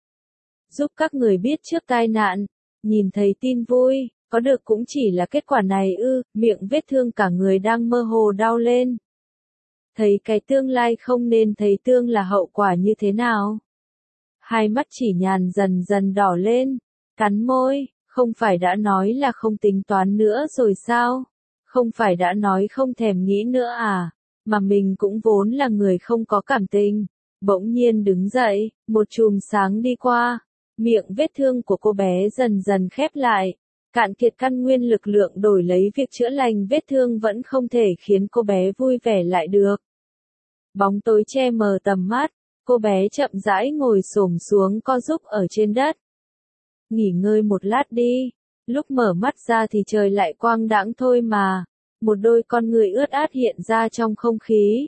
Giúp các người biết trước tai nạn, nhìn thấy tin vui, có được cũng chỉ là kết quả này ư, miệng vết thương cả người đang mơ hồ đau lên. Thấy cái tương lai không nên thấy tương là hậu quả như thế nào? Hai mắt Chỉ Nhàn dần dần đỏ lên, cắn môi, không phải đã nói là không tính toán nữa rồi sao? Không phải đã nói không thèm nghĩ nữa à? Mà mình cũng vốn là người không có cảm tình. Bỗng nhiên đứng dậy, một chùm sáng đi qua. Miệng vết thương của cô bé dần dần khép lại. Cạn kiệt căn nguyên lực lượng đổi lấy việc chữa lành vết thương vẫn không thể khiến cô bé vui vẻ lại được. Bóng tối che mờ tầm mắt. Cô bé chậm rãi ngồi xổm xuống co giúp ở trên đất. Nghỉ ngơi một lát đi. Lúc mở mắt ra thì trời lại quang đãng thôi mà. Một đôi con người ướt át hiện ra trong không khí.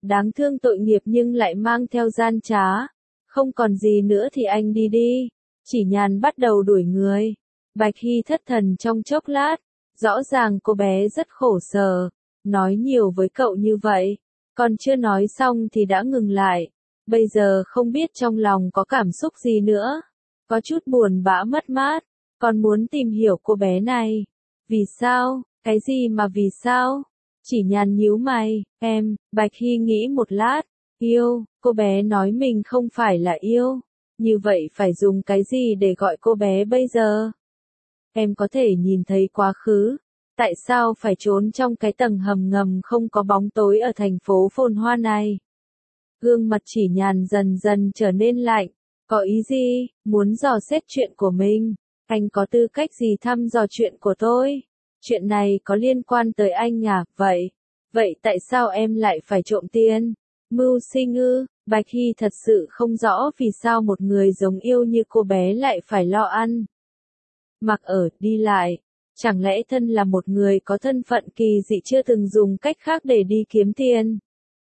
đáng thương tội nghiệp nhưng lại mang theo gian trá. Không còn gì nữa thì anh đi đi. Chỉ Nhàn bắt đầu đuổi người. Bạch Hy thất thần trong chốc lát. Rõ ràng cô bé rất khổ sở. Nói nhiều với cậu như vậy. Còn chưa nói xong thì đã ngừng lại. Bây giờ không biết trong lòng có cảm xúc gì nữa. Có chút buồn bã mất mát. Còn muốn tìm hiểu cô bé này. Vì sao? Cái gì mà vì sao? Chỉ Nhàn nhíu mày. Bạch Hy nghĩ một lát. Yêu, cô bé nói mình không phải là yêu. Như vậy phải dùng cái gì để gọi cô bé bây giờ? Em có thể nhìn thấy quá khứ. Tại sao phải trốn trong cái tầng hầm ngầm không có bóng tối ở thành phố phồn hoa này? Gương mặt Chỉ Nhàn dần dần trở nên lạnh. Có ý gì? Muốn dò xét chuyện của mình. Anh có tư cách gì thăm dò chuyện của tôi? Chuyện này có liên quan tới anh à? Vậy tại sao em lại phải trộm tiền? Mưu sinh ư? Bạch Hy thật sự không rõ vì sao một người giống yêu như cô bé lại phải lo ăn. Mặc ở, đi lại. Chẳng lẽ thân là một người có thân phận kỳ dị chưa từng dùng cách khác để đi kiếm tiền?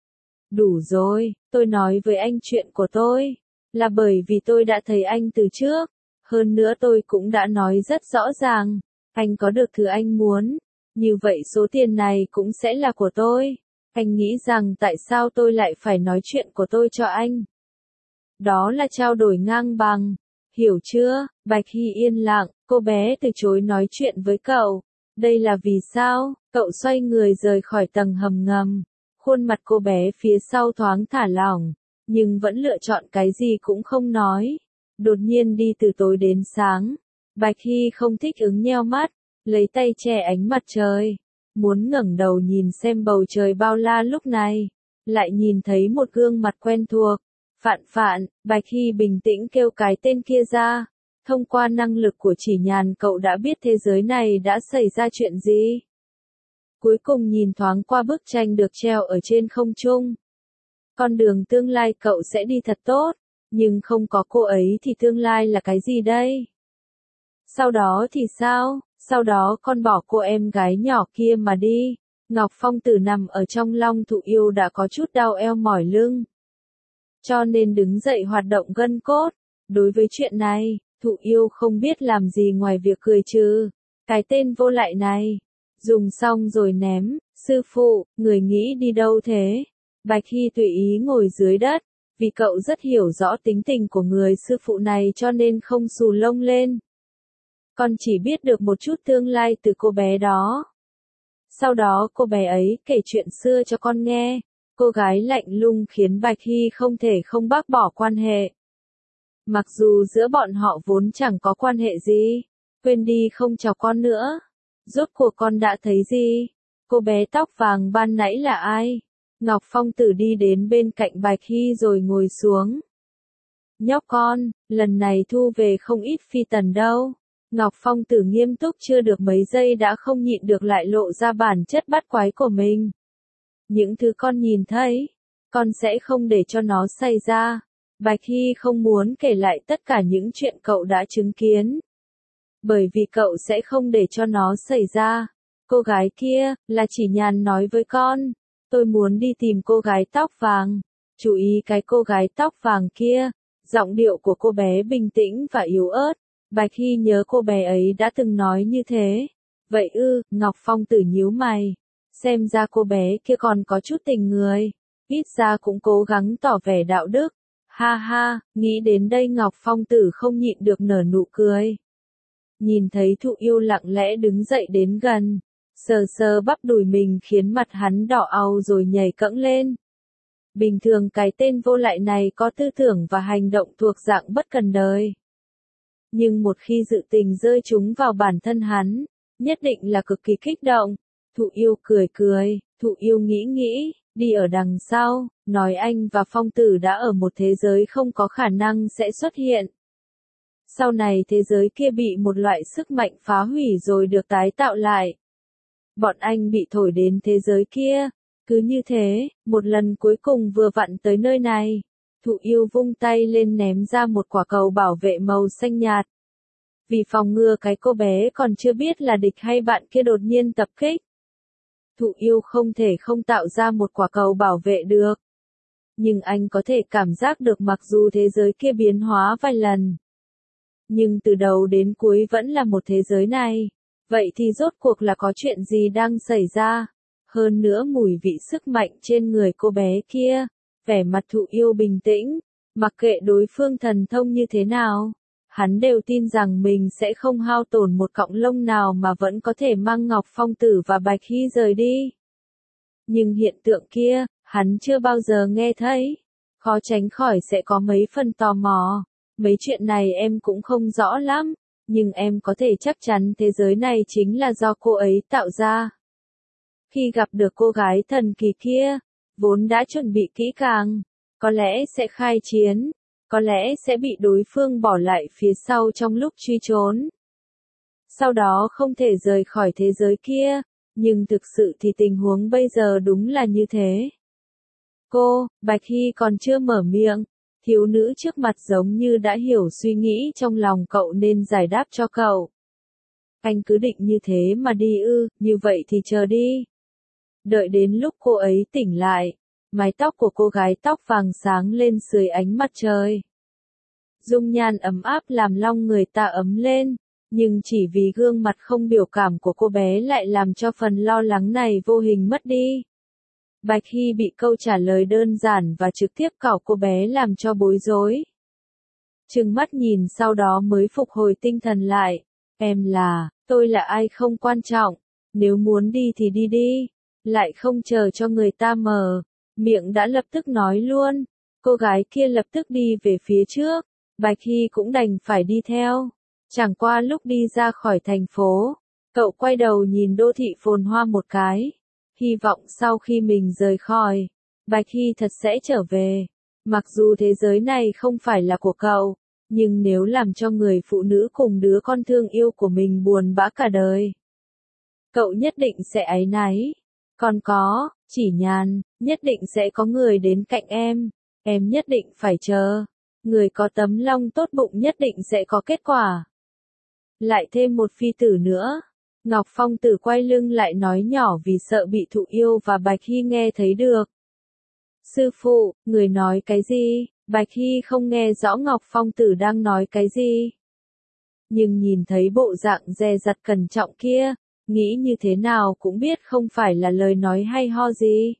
Đủ rồi, tôi nói với anh chuyện của tôi. Là bởi vì tôi đã thấy anh từ trước. Hơn nữa tôi cũng đã nói rất rõ ràng. Anh có được thứ anh muốn. Như vậy số tiền này cũng sẽ là của tôi. Anh nghĩ rằng tại sao tôi lại phải nói chuyện của tôi cho anh? Đó là trao đổi ngang bằng. Hiểu chưa? Bạch Hy yên lặng, cô bé từ chối nói chuyện với cậu. Đây là vì sao? Cậu xoay người rời khỏi tầng hầm ngầm. Khuôn mặt cô bé phía sau thoáng thả lỏng, nhưng vẫn lựa chọn cái gì cũng không nói. Đột nhiên đi từ tối đến sáng. Bạch Hy không thích ứng nheo mắt, lấy tay che ánh mặt trời. Muốn ngẩng đầu nhìn xem bầu trời bao la lúc này. Lại nhìn thấy một gương mặt quen thuộc. Phạn, Bạch Hy bình tĩnh kêu cái tên kia ra. Thông qua năng lực của Chỉ Nhàn cậu đã biết thế giới này đã xảy ra chuyện gì. Cuối cùng nhìn thoáng qua bức tranh được treo ở trên không trung. Con đường tương lai cậu sẽ đi thật tốt, nhưng không có cô ấy thì tương lai là cái gì đây? Sau đó thì sao? Sau đó con bỏ cô em gái nhỏ kia mà đi. Ngọc Phong Tử nằm ở trong long thụ yêu đã có chút đau eo mỏi lưng. Cho nên đứng dậy hoạt động gân cốt. Đối với chuyện này, thụ yêu không biết làm gì ngoài việc cười trừ. Cái tên vô lại này. Dùng xong rồi ném. Sư phụ, người nghĩ đi đâu thế? Bạch Hy tùy ý ngồi dưới đất. Vì cậu rất hiểu rõ tính tình của người sư phụ này cho nên không xù lông lên. Con chỉ biết được một chút tương lai từ cô bé đó. Sau đó cô bé ấy kể chuyện xưa cho con nghe. Cô gái lạnh lùng khiến Bạch Hy không thể không bác bỏ quan hệ. Mặc dù giữa bọn họ vốn chẳng có quan hệ gì. Quên đi không chào con nữa. Rốt cuộc con đã thấy gì? Cô bé tóc vàng ban nãy là ai? Ngọc Phong Tử đi đến bên cạnh Bạch Hy rồi ngồi xuống. Nhóc con, lần này thu về không ít phi tần đâu. Ngọc Phong Tử nghiêm túc chưa được mấy giây đã không nhịn được lại lộ ra bản chất bắt quái của mình. Những thứ con nhìn thấy, con sẽ không để cho nó xảy ra. Bạch Hy không muốn kể lại tất cả những chuyện cậu đã chứng kiến. Bởi vì cậu sẽ không để cho nó xảy ra. Cô gái kia, là Chỉ Nhàn nói với con. Tôi muốn đi tìm cô gái tóc vàng. Chú ý cái cô gái tóc vàng kia. Giọng điệu của cô bé bình tĩnh và yếu ớt. Bạch Hy nhớ cô bé ấy đã từng nói như thế. Vậy ư, Ngọc Phong Tử nhíu mày. Xem ra cô bé kia còn có chút tình người. Ít ra cũng cố gắng tỏ vẻ đạo đức. Ha ha, nghĩ đến đây Ngọc Phong Tử không nhịn được nở nụ cười. Nhìn thấy thụ yêu lặng lẽ đứng dậy đến gần. Sờ sờ bắp đùi mình khiến mặt hắn đỏ au rồi nhảy cẫng lên. Bình thường cái tên vô lại này có tư tưởng và hành động thuộc dạng bất cần đời. Nhưng một khi dự tình rơi chúng vào bản thân hắn, nhất định là cực kỳ kích động. Thụ yêu cười cười, thụ yêu nghĩ, đi ở đằng sau, nói anh và Phong Tử đã ở một thế giới không có khả năng sẽ xuất hiện. Sau này thế giới kia bị một loại sức mạnh phá hủy rồi được tái tạo lại. Bọn anh bị thổi đến thế giới kia. Cứ như thế, một lần cuối cùng vừa vặn tới nơi này. Thụ yêu vung tay lên ném ra một quả cầu bảo vệ màu xanh nhạt. Vì phòng ngừa cái cô bé còn chưa biết là địch hay bạn kia đột nhiên tập kích. Thụ yêu không thể không tạo ra một quả cầu bảo vệ được. nhưng anh có thể cảm giác được mặc dù thế giới kia biến hóa vài lần. Nhưng từ đầu đến cuối vẫn là một thế giới này. Vậy thì rốt cuộc là có chuyện gì đang xảy ra? Hơn nữa mùi vị sức mạnh trên người cô bé kia, vẻ mặt Thụ Yêu bình tĩnh, mặc kệ đối phương thần thông như thế nào, hắn đều tin rằng mình sẽ không hao tổn một cọng lông nào mà vẫn có thể mang Ngọc Phong Tử và Bạch Hy rời đi. Nhưng hiện tượng kia, hắn chưa bao giờ nghe thấy, khó tránh khỏi sẽ có mấy phần tò mò. Mấy chuyện này em cũng không rõ lắm, nhưng em có thể chắc chắn thế giới này chính là do cô ấy tạo ra. Khi gặp được cô gái thần kỳ kia, vốn đã chuẩn bị kỹ càng, có lẽ sẽ khai chiến, có lẽ sẽ bị đối phương bỏ lại phía sau trong lúc truy trốn. Sau đó không thể rời khỏi thế giới kia, nhưng thực sự thì tình huống bây giờ đúng là như thế. Bạch Hy còn chưa mở miệng, thiếu nữ trước mặt giống như đã hiểu suy nghĩ trong lòng cậu nên giải đáp cho cậu. Anh cứ định như thế mà đi ư, như vậy thì chờ đi. Đợi đến lúc cô ấy tỉnh lại, mái tóc của cô gái tóc vàng sáng lên dưới ánh mặt trời. Dung nhan ấm áp làm lòng người ta ấm lên, nhưng chỉ vì gương mặt không biểu cảm của cô bé lại làm cho phần lo lắng này vô hình mất đi. Bạch Hy bị câu trả lời đơn giản và trực tiếp cảo cô bé làm cho bối rối. Trừng mắt nhìn sau đó mới phục hồi tinh thần lại. Tôi là ai không quan trọng, nếu muốn đi thì đi đi, lại không chờ cho người ta mở miệng đã lập tức nói luôn. Cô gái kia lập tức đi về phía trước, Bạch Hy cũng đành phải đi theo. Chẳng qua lúc đi ra khỏi thành phố, cậu quay đầu nhìn đô thị phồn hoa một cái. Hy vọng sau khi mình rời khỏi, Bạch Hy thật sẽ trở về. Mặc dù thế giới này không phải là của cậu, nhưng nếu làm cho người phụ nữ cùng đứa con thương yêu của mình buồn bã cả đời, cậu nhất định sẽ áy náy. Còn có, chỉ nhàn, nhất định sẽ có người đến cạnh em nhất định phải chờ. Người có tấm lòng tốt bụng nhất định sẽ có kết quả. Lại thêm một phi tử nữa. Ngọc Phong Tử quay lưng lại nói nhỏ vì sợ bị Thụ Yêu và Bạch Hy nghe thấy được. Sư phụ, người nói cái gì? Bạch Hy không nghe rõ Ngọc Phong Tử đang nói cái gì. Nhưng nhìn thấy bộ dạng dè dặt cẩn trọng kia, nghĩ như thế nào cũng biết không phải là lời nói hay ho gì.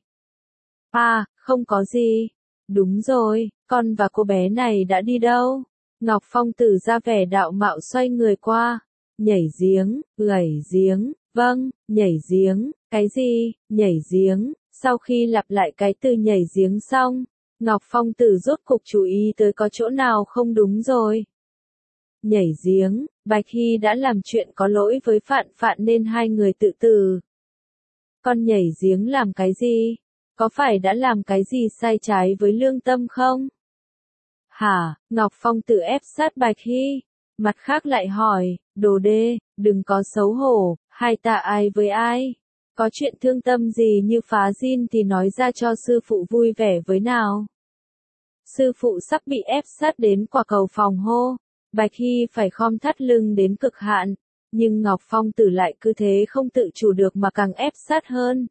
Không có gì. Đúng rồi, con và cô bé này đã đi đâu? Ngọc Phong Tử ra vẻ đạo mạo xoay người qua. Nhảy giếng, gẩy giếng, vâng, nhảy giếng, cái gì, nhảy giếng. Sau khi lặp lại cái từ nhảy giếng xong, Ngọc Phong Tử rốt cục chú ý tới có chỗ nào không đúng rồi. Nhảy giếng, Bạch Hy đã làm chuyện có lỗi với Phạn nên hai người tự tử. Con nhảy giếng làm cái gì? Có phải đã làm cái gì sai trái với lương tâm không? Hả? Ngọc Phong Tử ép sát Bạch Hy. Mặt khác lại hỏi, đồ đê, đừng có xấu hổ, hai ta ai với ai? Có chuyện thương tâm gì như phá zin thì nói ra cho sư phụ vui vẻ với nào. Sư phụ sắp bị ép sát đến quả cầu phòng hô. Bạch Hy phải khom thắt lưng đến cực hạn, nhưng Ngọc Phong Tử lại cứ thế không tự chủ được mà càng ép sát hơn.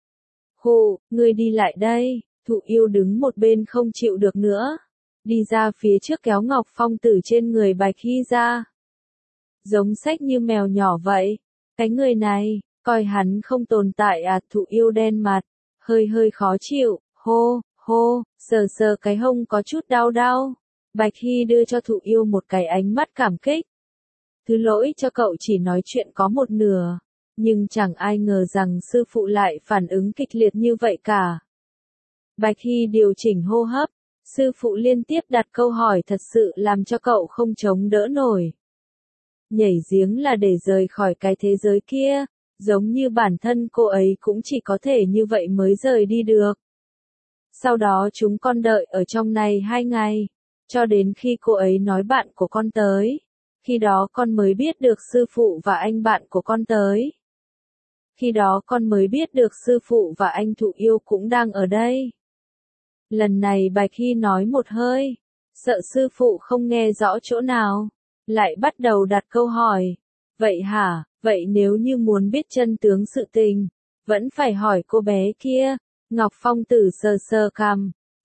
Ngươi đi lại đây, Thụ Yêu đứng một bên không chịu được nữa. Đi ra phía trước kéo Ngọc Phong Tử trên người Bạch Hy ra. Giống xách như mèo nhỏ vậy. Cái người này, coi hắn không tồn tại à? Thụ Yêu đen mặt, hơi khó chịu, sờ cái hông có chút đau. Bạch Hy đưa cho Thụ Yêu một cái ánh mắt cảm kích. Thứ lỗi cho cậu chỉ nói chuyện có một nửa, nhưng chẳng ai ngờ rằng sư phụ lại phản ứng kịch liệt như vậy cả. Bạch Hy điều chỉnh hô hấp, sư phụ liên tiếp đặt câu hỏi thật sự làm cho cậu không chống đỡ nổi. Nhảy giếng là để rời khỏi cái thế giới kia, giống như bản thân cô ấy cũng chỉ có thể như vậy mới rời đi được. Sau đó chúng con đợi ở trong này 2 ngày, cho đến khi cô ấy nói bạn của con tới. Khi đó con mới biết được sư phụ và anh bạn của con tới. Khi đó con mới biết được sư phụ và anh Thụ Yêu cũng đang ở đây. Lần này Bạch Hy nói một hơi, sợ sư phụ không nghe rõ chỗ nào, lại bắt đầu đặt câu hỏi. Vậy hả, vậy nếu như muốn biết chân tướng sự tình, vẫn phải hỏi cô bé kia. Ngọc Phong Tử sờ cằm,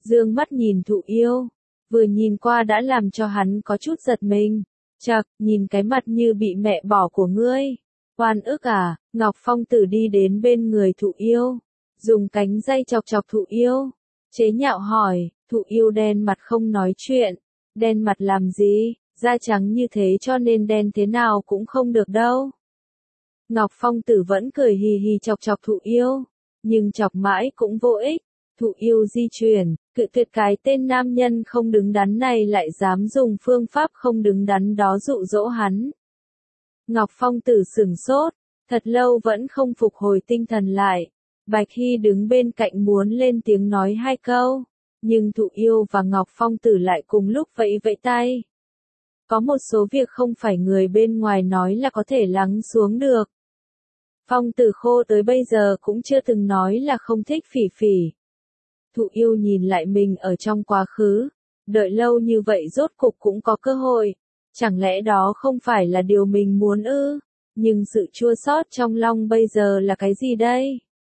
dương mắt nhìn Thụ Yêu, vừa nhìn qua đã làm cho hắn có chút giật mình. Chậc, nhìn cái mặt như bị mẹ bỏ của ngươi. Oan ức à? Ngọc Phong Tử đi đến bên người Thụ Yêu, dùng cánh dây chọc chọc Thụ Yêu, chế nhạo hỏi. Thụ Yêu đen mặt không nói chuyện. Đen mặt làm gì? Da trắng như thế cho nên đen thế nào cũng không được đâu. Ngọc Phong Tử vẫn cười hì hì chọc chọc Thụ Yêu, nhưng chọc mãi cũng vô ích. Thụ Yêu di chuyển, cự tuyệt cái tên nam nhân không đứng đắn này lại dám dùng phương pháp không đứng đắn đó dụ dỗ hắn. Ngọc Phong Tử sửng sốt, thật lâu vẫn không phục hồi tinh thần lại. Bạch Hy đứng bên cạnh muốn lên tiếng nói hai câu, nhưng Thụ Yêu và Ngọc Phong Tử lại cùng lúc vẫy vẫy tay. Có một số việc không phải người bên ngoài nói là có thể lắng xuống được. Phong Tử Khô tới bây giờ cũng chưa từng nói là không thích Phỉ Phỉ. Thụ Yêu nhìn lại mình ở trong quá khứ, đợi lâu như vậy rốt cục cũng có cơ hội. Chẳng lẽ đó không phải là điều mình muốn ư? Nhưng sự chua xót trong lòng bây giờ là cái gì đây?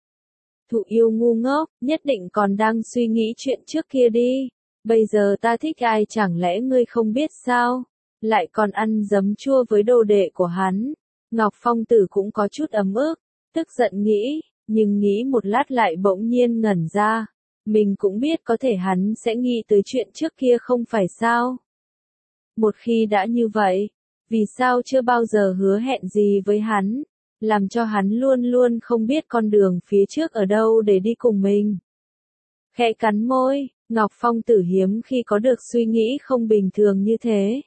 Thụ Yêu ngu ngốc, nhất định còn đang suy nghĩ chuyện trước kia đi. Bây giờ ta thích ai chẳng lẽ ngươi không biết sao? Lại còn ăn giấm chua với đồ đệ của hắn. Ngọc Phong Tử cũng có chút ấm ức, tức giận nghĩ, nhưng nghĩ một lát lại bỗng nhiên ngẩn ra. Mình cũng biết có thể hắn sẽ nghĩ tới chuyện trước kia không phải sao? Một khi đã như vậy, vì sao chưa bao giờ hứa hẹn gì với hắn, làm cho hắn luôn luôn không biết con đường phía trước ở đâu để đi cùng mình. Khẽ cắn môi, Ngọc Phong Tử hiếm khi có được suy nghĩ không bình thường như thế.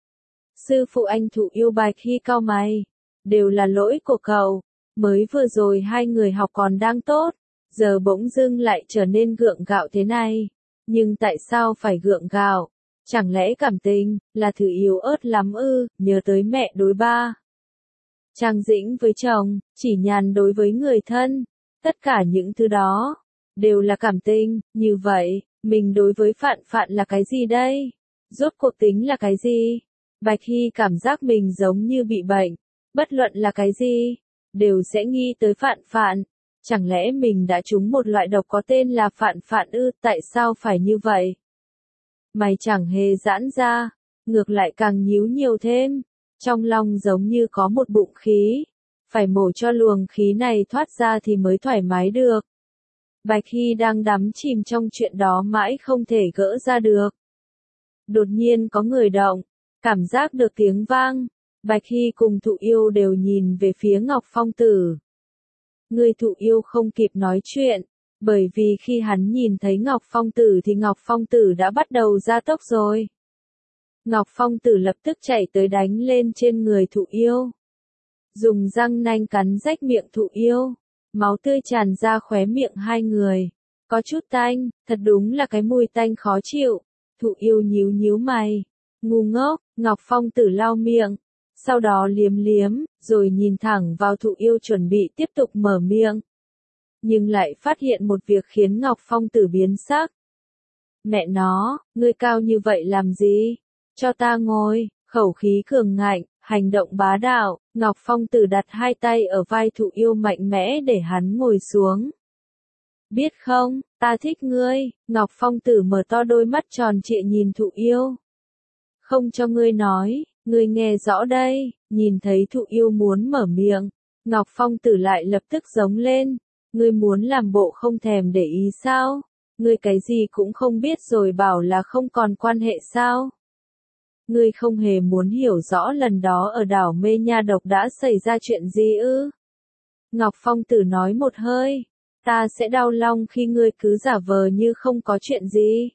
Sư phụ anh Thụ Yêu. Bạch Hy cau mày, đều là lỗi của cậu, mới vừa rồi hai người học còn đang tốt, giờ bỗng dưng lại trở nên gượng gạo thế này. Nhưng tại sao phải gượng gạo? Chẳng lẽ cảm tình là thứ yếu ớt lắm ư? Nhớ tới mẹ đối ba, Trang Dĩnh với chồng, Chỉ Nhàn đối với người thân, tất cả những thứ đó đều là cảm tình. Như vậy, mình đối với Phạn Phạn là cái gì đây? Rốt cuộc tính là cái gì? Bạch Hy cảm giác mình giống như bị bệnh, bất luận là cái gì, đều sẽ nghĩ tới Phạn Phạn. Chẳng lẽ mình đã trúng một loại độc có tên là Phạn Phạn ư? Tại sao phải như vậy? Mày chẳng hề giãn ra, ngược lại càng nhíu nhiều thêm. Trong lòng giống như có một bụng khí, phải mổ cho luồng khí này thoát ra thì mới thoải mái được. Bạch Hy đang đắm chìm trong chuyện đó mãi không thể gỡ ra được. Đột nhiên có người động, cảm giác được tiếng vang, Bạch Hy cùng Thụ Yêu đều nhìn về phía Ngọc Phong Tử. Người Thụ Yêu không kịp nói chuyện, bởi vì khi hắn nhìn thấy Ngọc Phong Tử thì Ngọc Phong Tử đã bắt đầu gia tốc rồi. Ngọc Phong Tử lập tức chạy tới đánh lên trên người Thụ Yêu, dùng răng nanh cắn rách miệng Thụ Yêu, máu tươi tràn ra khóe miệng hai người, có chút tanh, thật đúng là cái mùi tanh khó chịu. Thụ Yêu nhíu nhíu mày, ngu ngốc. Ngọc Phong Tử lau miệng, sau đó liếm liếm, rồi nhìn thẳng vào Thụ Yêu chuẩn bị tiếp tục mở miệng. Nhưng lại phát hiện một việc khiến Ngọc Phong Tử biến sắc. Mẹ nó, ngươi cao như vậy làm gì? Cho ta ngồi. Khẩu khí cường ngạnh, hành động bá đạo, Ngọc Phong Tử đặt hai tay ở vai Thụ Yêu mạnh mẽ để hắn ngồi xuống. Biết không, ta thích ngươi. Ngọc Phong Tử mở to đôi mắt tròn trịa nhìn Thụ Yêu. Không cho ngươi nói, ngươi nghe rõ đây. Nhìn thấy Thụ Yêu muốn mở miệng, Ngọc Phong Tử lại lập tức giống lên. Ngươi muốn làm bộ không thèm để ý sao? Ngươi cái gì cũng không biết rồi bảo là không còn quan hệ sao? Ngươi không hề muốn hiểu rõ lần đó ở đảo Mê Nha Độc đã xảy ra chuyện gì ư? Ngọc Phong Tử nói một hơi, ta sẽ đau lòng khi ngươi cứ giả vờ như không có chuyện gì.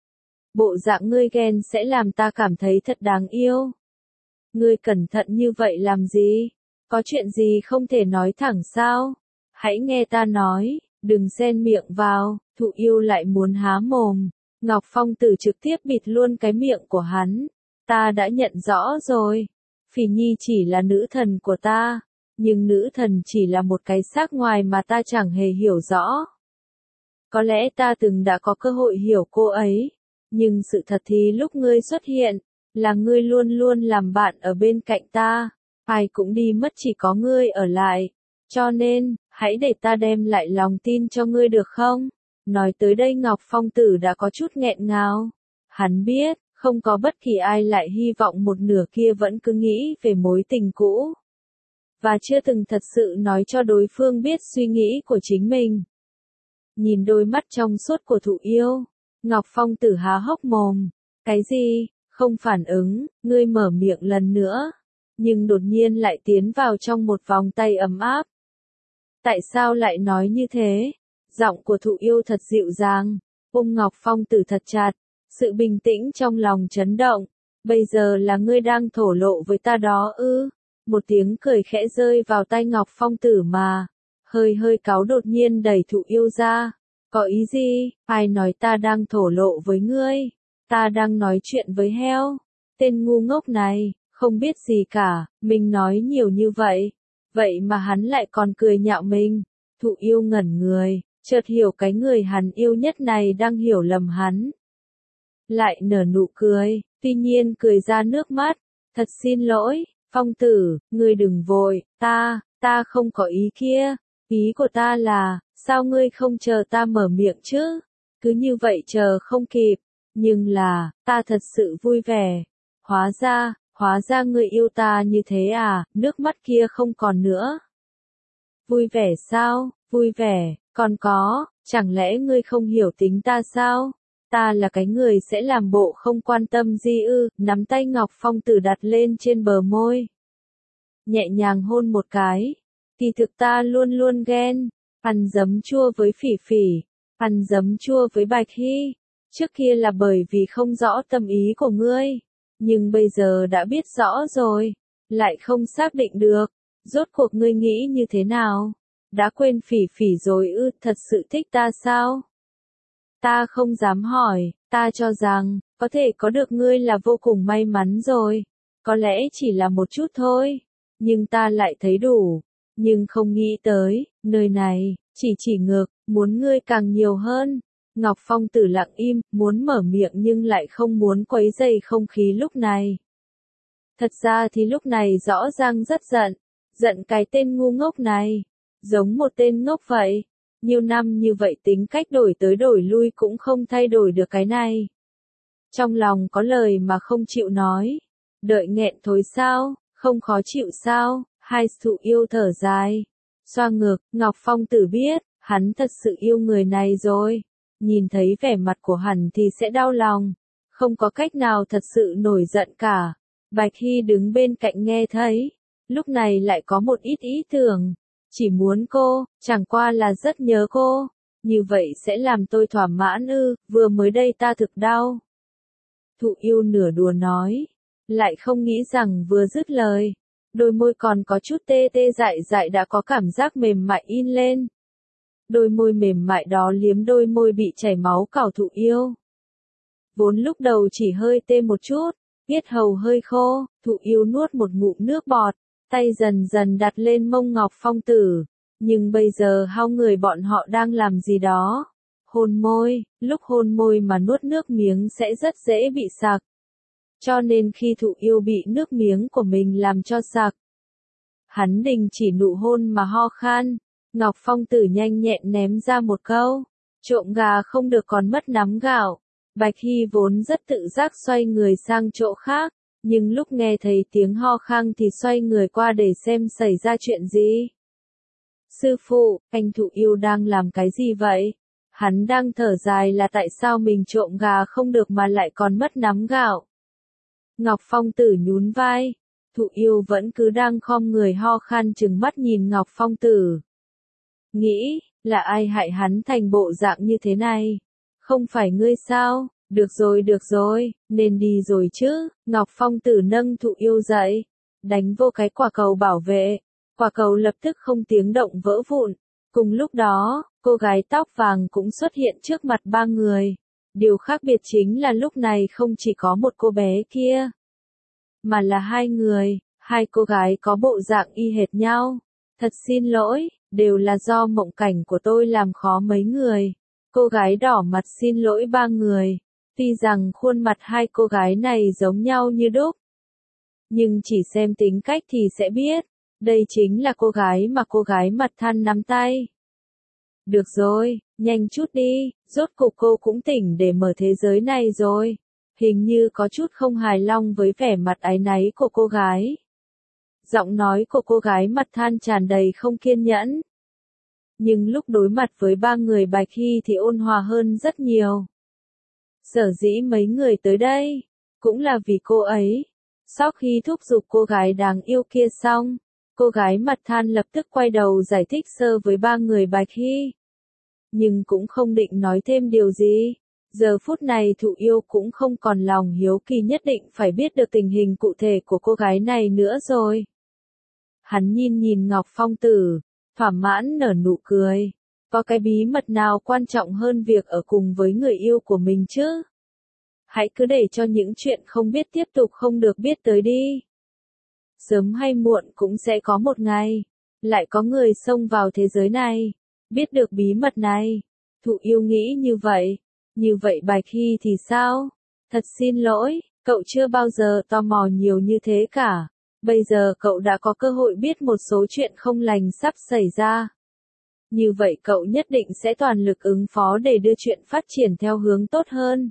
Bộ dạng ngươi ghen sẽ làm ta cảm thấy thật đáng yêu. Ngươi cẩn thận như vậy làm gì? Có chuyện gì không thể nói thẳng sao? Hãy nghe ta nói, đừng xen miệng vào. Thụ Yêu lại muốn há mồm, Ngọc Phong Tử trực tiếp bịt luôn cái miệng của hắn. Ta đã nhận rõ rồi, Phỉ Nhi chỉ là nữ thần của ta, nhưng nữ thần chỉ là một cái xác ngoài mà ta chẳng hề hiểu rõ. Có lẽ ta từng đã có cơ hội hiểu cô ấy, nhưng sự thật thì lúc ngươi xuất hiện, là ngươi luôn luôn làm bạn ở bên cạnh ta, ai cũng đi mất chỉ có ngươi ở lại, cho nên, hãy để ta đem lại lòng tin cho ngươi được không? Nói tới đây Ngọc Phong Tử đã có chút nghẹn ngào. Hắn biết, không có bất kỳ ai lại hy vọng một nửa kia vẫn cứ nghĩ về mối tình cũ. Và chưa từng thật sự nói cho đối phương biết suy nghĩ của chính mình. Nhìn đôi mắt trong suốt của Thụ Yêu, Ngọc Phong Tử há hốc mồm. Cái gì? Không phản ứng, ngươi mở miệng lần nữa. Nhưng đột nhiên lại tiến vào trong một vòng tay ấm áp. Tại sao lại nói như thế? Giọng của Thụ Yêu thật dịu dàng, ôm Ngọc Phong Tử thật chặt, sự bình tĩnh trong lòng chấn động. Bây giờ là ngươi đang thổ lộ với ta đó ư? Một tiếng cười khẽ rơi vào tai Ngọc Phong Tử mà. Hơi cáu đột nhiên đẩy Thụ Yêu ra. Có ý gì? Ai nói ta đang thổ lộ với ngươi? Ta đang nói chuyện với heo. Tên ngu ngốc này, không biết gì cả, mình nói nhiều như vậy. Vậy mà hắn lại còn cười nhạo mình. Thụ Yêu ngẩn người, chợt hiểu cái người hắn yêu nhất này đang hiểu lầm hắn. Lại nở nụ cười, tuy nhiên cười ra nước mắt. Thật xin lỗi, Phong Tử, ngươi đừng vội, ta không có ý kia. Ý của ta là, sao ngươi không chờ ta mở miệng chứ? Cứ như vậy chờ không kịp. Nhưng là, ta thật sự vui vẻ. Hóa ra ngươi yêu ta như thế à, nước mắt kia không còn nữa. Vui vẻ sao? Vui vẻ, còn có, chẳng lẽ ngươi không hiểu tính ta sao? Ta là cái người sẽ làm bộ không quan tâm gì ư? Nắm tay Ngọc Phong Tử đặt lên trên bờ môi. Nhẹ nhàng hôn một cái. Kỳ thực ta luôn luôn ghen. Ăn giấm chua với Phỉ Phỉ. Ăn giấm chua với Bạch Hy. Trước kia là bởi vì không rõ tâm ý của ngươi. Nhưng bây giờ đã biết rõ rồi. Lại không xác định được. Rốt cuộc ngươi nghĩ như thế nào? Đã quên Phỉ Phỉ rồi ư? Thật sự thích ta sao? Ta không dám hỏi. Ta cho rằng, có thể có được ngươi là vô cùng may mắn rồi. Có lẽ chỉ là một chút thôi. Nhưng ta lại thấy đủ. Nhưng không nghĩ tới, nơi này, chỉ ngược, muốn ngươi càng nhiều hơn. Ngọc Phong Tử lặng im, muốn mở miệng nhưng lại không muốn quấy rầy không khí lúc này. Thật ra thì lúc này rõ ràng rất giận. Giận cái tên ngu ngốc này. Giống một tên ngốc vậy. Nhiều năm như vậy tính cách đổi tới đổi lui cũng không thay đổi được cái này. Trong lòng có lời mà không chịu nói. Đợi nghẹn thối sao, không khó chịu sao, hai Thụ Yêu thở dài. Xoa ngược, Ngọc Phong Tử biết, hắn thật sự yêu người này rồi. Nhìn thấy vẻ mặt của hắn thì sẽ đau lòng. Không có cách nào thật sự nổi giận cả. Bạch Hy đứng bên cạnh nghe thấy. Lúc này lại có một ít ý tưởng. Chỉ muốn cô, chẳng qua là rất nhớ cô. Như vậy sẽ làm tôi thỏa mãn ư, vừa mới đây ta thực đau. Thụ Yêu nửa đùa nói. Lại không nghĩ rằng vừa dứt lời. Đôi môi còn có chút tê tê dại dại đã có cảm giác mềm mại in lên. Đôi môi mềm mại đó liếm đôi môi bị chảy máu cào Thụ Yêu. Vốn lúc đầu chỉ hơi tê một chút, yết hầu hơi khô, Thụ Yêu nuốt một ngụm nước bọt, tay dần dần đặt lên mông Ngọc Phong Tử. Nhưng bây giờ hai người bọn họ đang làm gì đó? Hôn môi, lúc hôn môi mà nuốt nước miếng sẽ rất dễ bị sặc. Cho nên khi Thụ Yêu bị nước miếng của mình làm cho sặc, hắn đình chỉ nụ hôn mà ho khan. Ngọc Phong Tử nhanh nhẹn ném ra một câu. Trộm gà không được còn mất nắm gạo. Bạch Hy vốn rất tự giác xoay người sang chỗ khác. Nhưng lúc nghe thấy tiếng ho khan thì xoay người qua để xem xảy ra chuyện gì. Sư phụ, anh Thụ Yêu đang làm cái gì vậy? Hắn đang thở dài là tại sao mình trộm gà không được mà lại còn mất nắm gạo. Ngọc Phong Tử nhún vai. Thụ Yêu vẫn cứ đang khom người ho khan trừng mắt nhìn Ngọc Phong Tử. Nghĩ, là ai hại hắn thành bộ dạng như thế này? Không phải ngươi sao? Được rồi, nên đi rồi chứ. Ngọc Phong Tử nâng Thụ Yêu dậy, đánh vô cái quả cầu bảo vệ. Quả cầu lập tức không tiếng động vỡ vụn. Cùng lúc đó, cô gái tóc vàng cũng xuất hiện trước mặt ba người. Điều khác biệt chính là lúc này không chỉ có một cô bé kia, mà là hai người, hai cô gái có bộ dạng y hệt nhau. Thật xin lỗi, đều là do mộng cảnh của tôi làm khó mấy người. Cô gái đỏ mặt xin lỗi ba người. Tuy rằng khuôn mặt hai cô gái này giống nhau như đúc, nhưng chỉ xem tính cách thì sẽ biết, đây chính là cô gái mà cô gái mặt than nắm tay. Được rồi, nhanh chút đi, rốt cục cô cũng tỉnh để mở thế giới này rồi. Hình như có chút không hài lòng với vẻ mặt áy náy của cô gái. Giọng nói của cô gái mặt than tràn đầy không kiên nhẫn. Nhưng lúc đối mặt với ba người Bạch Hy thì ôn hòa hơn rất nhiều. Sở dĩ mấy người tới đây, cũng là vì cô ấy. Sau khi thúc giục cô gái đáng yêu kia xong, cô gái mặt than lập tức quay đầu giải thích sơ với ba người Bạch Hy. Nhưng cũng không định nói thêm điều gì. Giờ phút này Thụ Yêu cũng không còn lòng hiếu kỳ nhất định phải biết được tình hình cụ thể của cô gái này nữa rồi. Hắn nhìn Ngọc Phong Tử, thỏa mãn nở nụ cười. Có cái bí mật nào quan trọng hơn việc ở cùng với người yêu của mình chứ? Hãy cứ để cho những chuyện không biết tiếp tục không được biết tới đi. Sớm hay muộn cũng sẽ có một ngày, lại có người xông vào thế giới này, biết được bí mật này. Thụ Yêu nghĩ như vậy. Như vậy Bạch Hy thì sao? Thật xin lỗi, cậu chưa bao giờ tò mò nhiều như thế cả. Bây giờ cậu đã có cơ hội biết một số chuyện không lành sắp xảy ra. Như vậy cậu nhất định sẽ toàn lực ứng phó để đưa chuyện phát triển theo hướng tốt hơn.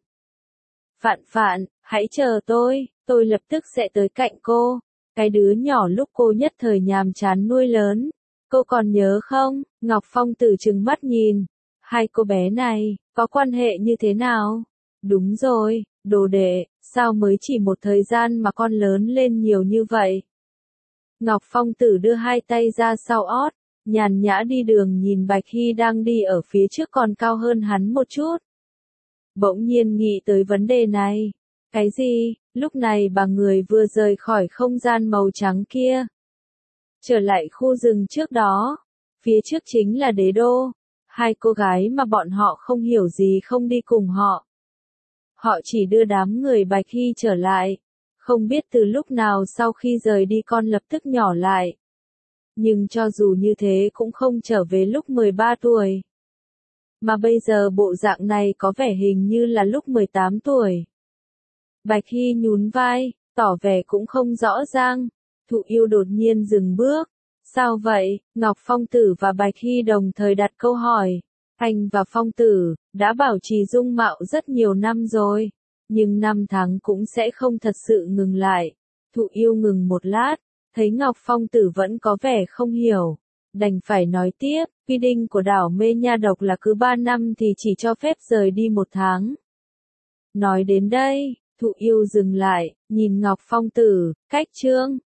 Phạn, hãy chờ tôi lập tức sẽ tới cạnh cô. Cái đứa nhỏ lúc cô nhất thời nhàm chán nuôi lớn. Cô còn nhớ không? Ngọc Phong Tử trừng mắt nhìn. Hai cô bé này, có quan hệ như thế nào? Đúng rồi, đồ đệ, sao mới chỉ một thời gian mà con lớn lên nhiều như vậy? Ngọc Phong Tử đưa hai tay ra sau ót, nhàn nhã đi đường nhìn Bạch Hy đang đi ở phía trước còn cao hơn hắn một chút. Bỗng nhiên nghĩ tới vấn đề này. Cái gì? Lúc này bà người vừa rời khỏi không gian màu trắng kia. Trở lại khu rừng trước đó. Phía trước chính là đế đô. Hai cô gái mà bọn họ không hiểu gì không đi cùng họ. Họ chỉ đưa đám người Bạch Hy trở lại. Không biết từ lúc nào sau khi rời đi con lập tức nhỏ lại. Nhưng cho dù như thế cũng không trở về lúc 13 tuổi. Mà bây giờ bộ dạng này có vẻ hình như là lúc 18 tuổi. Bạch Hy nhún vai, tỏ vẻ cũng không rõ ràng. Thụ Yêu đột nhiên dừng bước. Sao vậy? Ngọc Phong Tử và Bạch Hy đồng thời đặt câu hỏi. Anh và Phong Tử đã bảo trì dung mạo rất nhiều năm rồi, nhưng năm tháng cũng sẽ không thật sự ngừng lại. Thụ Yêu ngừng một lát, thấy Ngọc Phong Tử vẫn có vẻ không hiểu, đành phải nói tiếp, quy định của đảo Mê Nha Độc là cứ 3 năm thì chỉ cho phép rời đi 1 tháng. Nói đến đây, Thụ Yêu dừng lại, nhìn Ngọc Phong Tử, cách chương